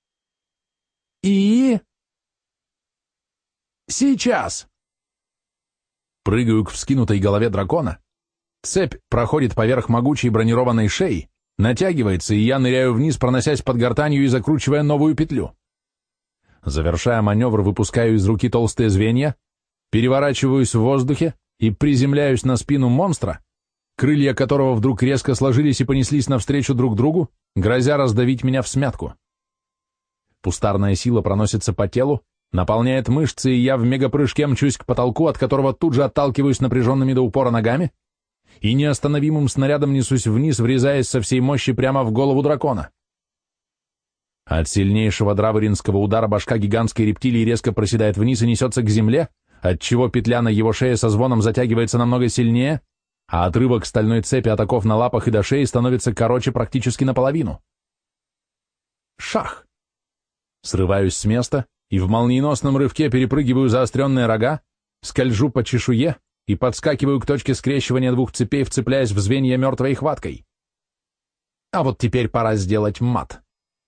Сейчас! Прыгаю к вскинутой голове дракона. Цепь проходит поверх могучей бронированной шеи, натягивается, и я ныряю вниз, проносясь под гортанью и закручивая новую петлю. Завершая маневр, выпускаю из руки толстые звенья, переворачиваюсь в воздухе и приземляюсь на спину монстра, крылья которого вдруг резко сложились и понеслись навстречу друг другу, грозя раздавить меня всмятку. Пустарная сила проносится по телу, наполняет мышцы, и я в мегапрыжке мчусь к потолку, от которого тут же отталкиваюсь напряженными до упора ногами, и неостановимым снарядом несусь вниз, врезаясь со всей мощи прямо в голову дракона. От сильнейшего драваринского удара башка гигантской рептилии резко проседает вниз и несется к земле, отчего петля на его шее со звоном затягивается намного сильнее, а отрывок стальной цепи от оков на лапах и до шеи становится короче практически наполовину. Шах! Срываюсь с места и в молниеносном рывке перепрыгиваю заостренные рога, скольжу по чешуе и подскакиваю к точке скрещивания двух цепей, вцепляясь в звенья мертвой хваткой. А вот теперь пора сделать мат.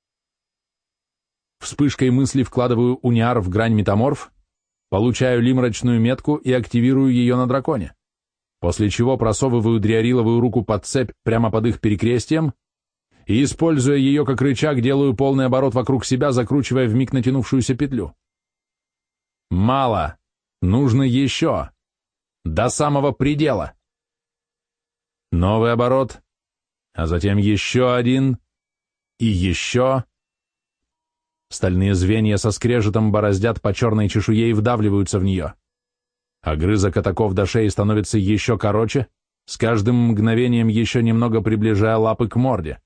Вспышкой мысли вкладываю униар в грань метаморф, получаю лимрачную метку и активирую ее на драконе, после чего просовываю дриариловую руку под цепь прямо под их перекрестием и, используя ее как рычаг, делаю полный оборот вокруг себя, закручивая вмиг натянувшуюся петлю. Мало. Нужно еще. До самого предела. Новый оборот, а затем еще один и еще. Стальные звенья со скрежетом бороздят по черной чешуе и вдавливаются в нее. Огрызок от оков до шеи становится еще короче, с каждым мгновением еще немного приближая лапы к морде.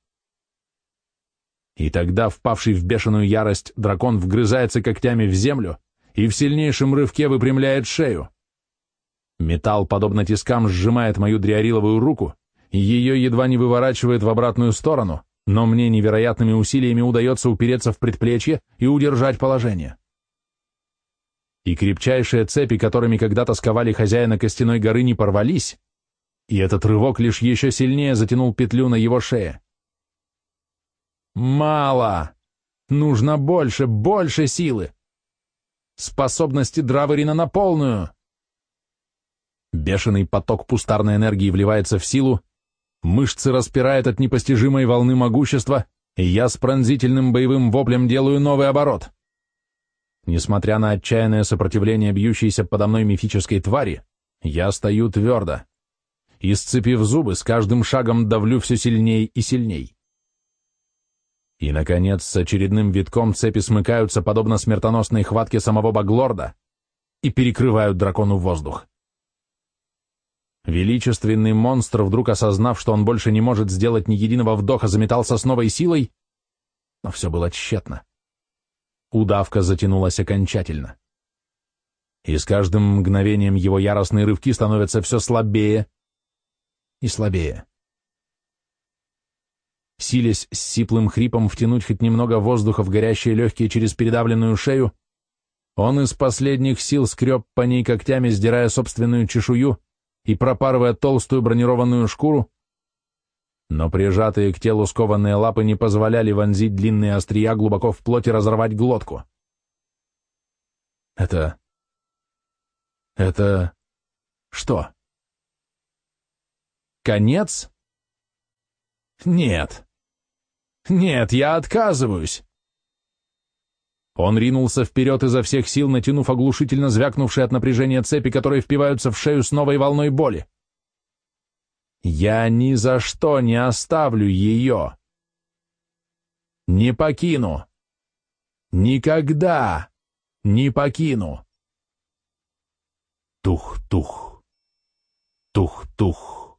И тогда, впавший в бешеную ярость, дракон вгрызается когтями в землю и в сильнейшем рывке выпрямляет шею. Металл, подобно тискам, сжимает мою дриариловую руку, и ее едва не выворачивает в обратную сторону, но мне невероятными усилиями удается упереться в предплечье и удержать положение. и крепчайшие цепи, которыми когда-то сковали хозяина Костяной горы, не порвались, и этот рывок лишь еще сильнее затянул петлю на его шее. Мало! Нужно больше, больше силы! Способности Драворина на полную! Бешеный поток пустарной энергии вливается в силу, мышцы распирает от непостижимой волны могущества, и я с пронзительным боевым воплем делаю новый оборот. Несмотря на отчаянное сопротивление бьющейся подо мной мифической твари, я стою твердо. И, сцепив зубы, с каждым шагом давлю все сильней и сильней. И, наконец, с очередным витком цепи смыкаются, подобно смертоносной хватке самого Баглорда, и перекрывают дракону воздух. Величественный монстр, вдруг осознав, что он больше не может сделать ни единого вдоха, заметался с новой силой, но все было тщетно. Удавка затянулась окончательно. И с каждым мгновением его яростные рывки становятся все слабее и слабее. Силясь с сиплым хрипом втянуть хоть немного воздуха в горящие легкие через передавленную шею, он из последних сил скреб по ней когтями, сдирая собственную чешую и пропарывая толстую бронированную шкуру, но прижатые к телу скованные лапы не позволяли вонзить длинные острия глубоко в плоть и разорвать глотку. Это что? Конец? Нет. Нет, я отказываюсь. Он ринулся вперед изо всех сил, натянув оглушительно звякнувшие от напряжения цепи, которые впиваются в шею с новой волной боли. Я ни за что не оставлю ее. Не покину. Никогда не покину. Тух-тух. Тух-тух.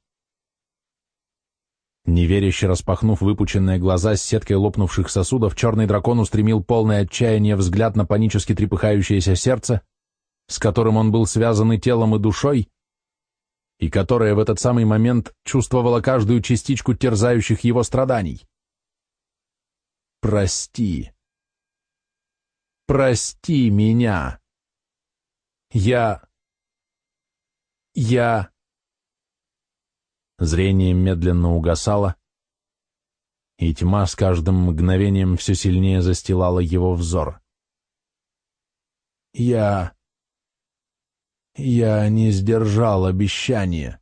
Неверяще распахнув выпученные глаза с сеткой лопнувших сосудов, черный дракон устремил полное отчаяние взгляд на панически трепыхающееся сердце, с которым он был связан и телом, и душой, и которое в этот самый момент чувствовало каждую частичку терзающих его страданий. «Прости. Прости меня. Я...» Зрение медленно угасало, и тьма с каждым мгновением все сильнее застилала его взор. Я не сдержал обещания.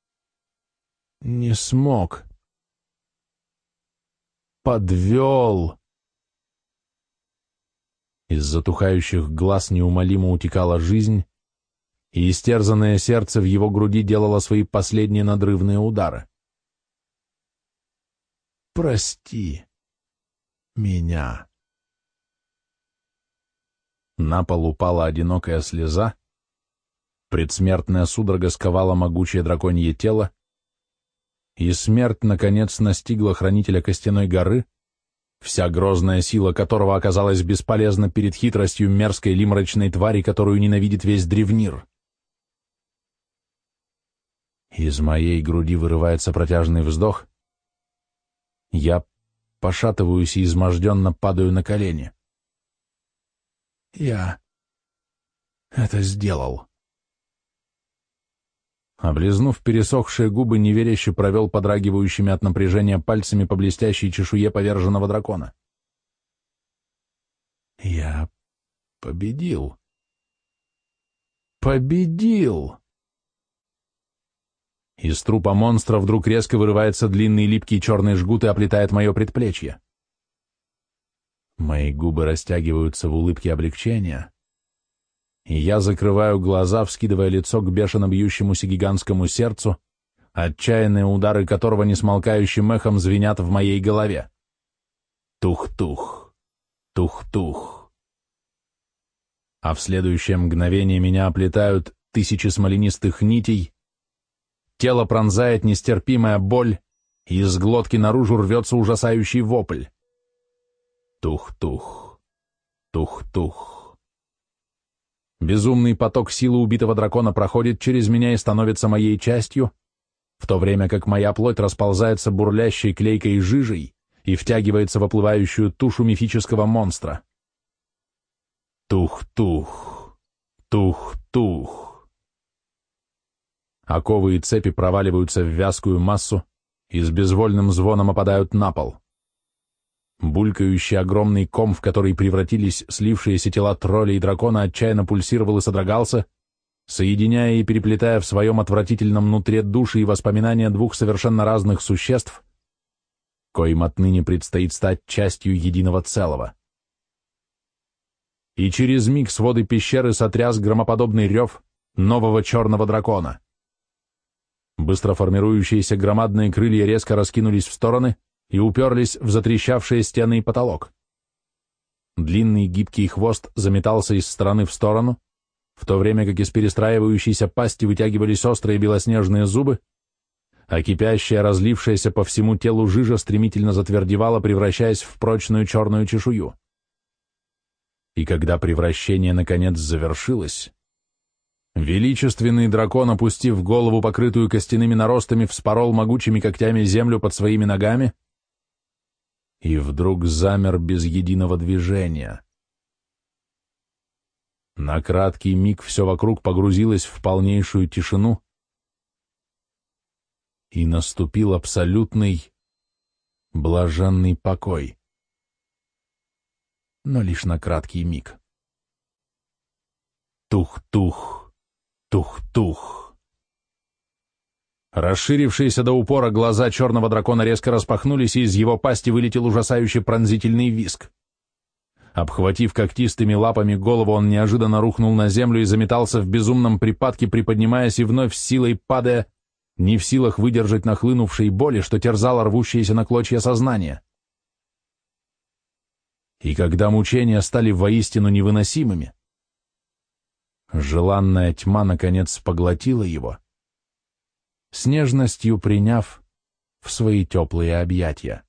Не смог. Подвел. Из затухающих глаз неумолимо утекала жизнь, и истерзанное сердце в его груди делало свои последние надрывные удары. «Прости меня». На пол упала одинокая слеза, предсмертная судорога сковала могучее драконье тело, и смерть, наконец, настигла хранителя Костяной горы, вся грозная сила которого оказалась бесполезна перед хитростью мерзкой лимрачной твари, которую ненавидит весь Древнир. Из моей груди вырывается протяжный вздох. Я пошатываюсь и изможденно падаю на колени. Я это сделал. Облизнув пересохшие губы, неверяще провел подрагивающими от напряжения пальцами по блестящей чешуе поверженного дракона. Я победил. Победил! Из трупа монстра вдруг резко вырывается длинный липкий черный жгут и оплетает мое предплечье. Мои губы растягиваются в улыбке облегчения, и я закрываю глаза, вскидывая лицо к бешено бьющемуся гигантскому сердцу, отчаянные удары которого несмолкающим эхом звенят в моей голове. Тух-тух, тух-тух. А в следующее мгновение меня оплетают тысячи смоленистых нитей, тело пронзает нестерпимая боль, и из глотки наружу рвется ужасающий вопль. Тух-тух, тух-тух. Безумный поток силы убитого дракона проходит через меня и становится моей частью, в то время как моя плоть расползается бурлящей клейкой жижей и втягивается в оплывающую тушу мифического монстра. Тух-тух, Тух-тух. Оковы и цепи проваливаются в вязкую массу и с безвольным звоном опадают на пол. Булькающий огромный ком, в который превратились слившиеся тела тролля и дракона, отчаянно пульсировал и содрогался, соединяя и переплетая в своем отвратительном нутре души и воспоминания двух совершенно разных существ, коим отныне предстоит стать частью единого целого. И через миг своды пещеры сотряс громоподобный рев нового черного дракона. Быстро формирующиеся громадные крылья резко раскинулись в стороны и уперлись в затрещавшие стены и потолок. Длинный гибкий хвост заметался из стороны в сторону, в то время как из перестраивающейся пасти вытягивались острые белоснежные зубы, а кипящая, разлившаяся по всему телу жижа стремительно затвердевала, превращаясь в прочную черную чешую. И когда превращение наконец завершилось, величественный дракон, опустив голову, покрытую костяными наростами, вспорол могучими когтями землю под своими ногами и вдруг замер без единого движения. На краткий миг все вокруг погрузилось в полнейшую тишину, и наступил абсолютный, блаженный покой. Но лишь на краткий миг. Тух-тух, тух-тух. Расширившиеся до упора глаза черного дракона резко распахнулись, и из его пасти вылетел ужасающий пронзительный визг. Обхватив когтистыми лапами голову, он неожиданно рухнул на землю и заметался в безумном припадке, приподнимаясь и вновь с силой падая, не в силах выдержать нахлынувшей боли, что терзало рвущееся на клочья сознание. И когда мучения стали воистину невыносимыми, желанная тьма наконец поглотила его, с нежностью приняв в свои теплые объятия.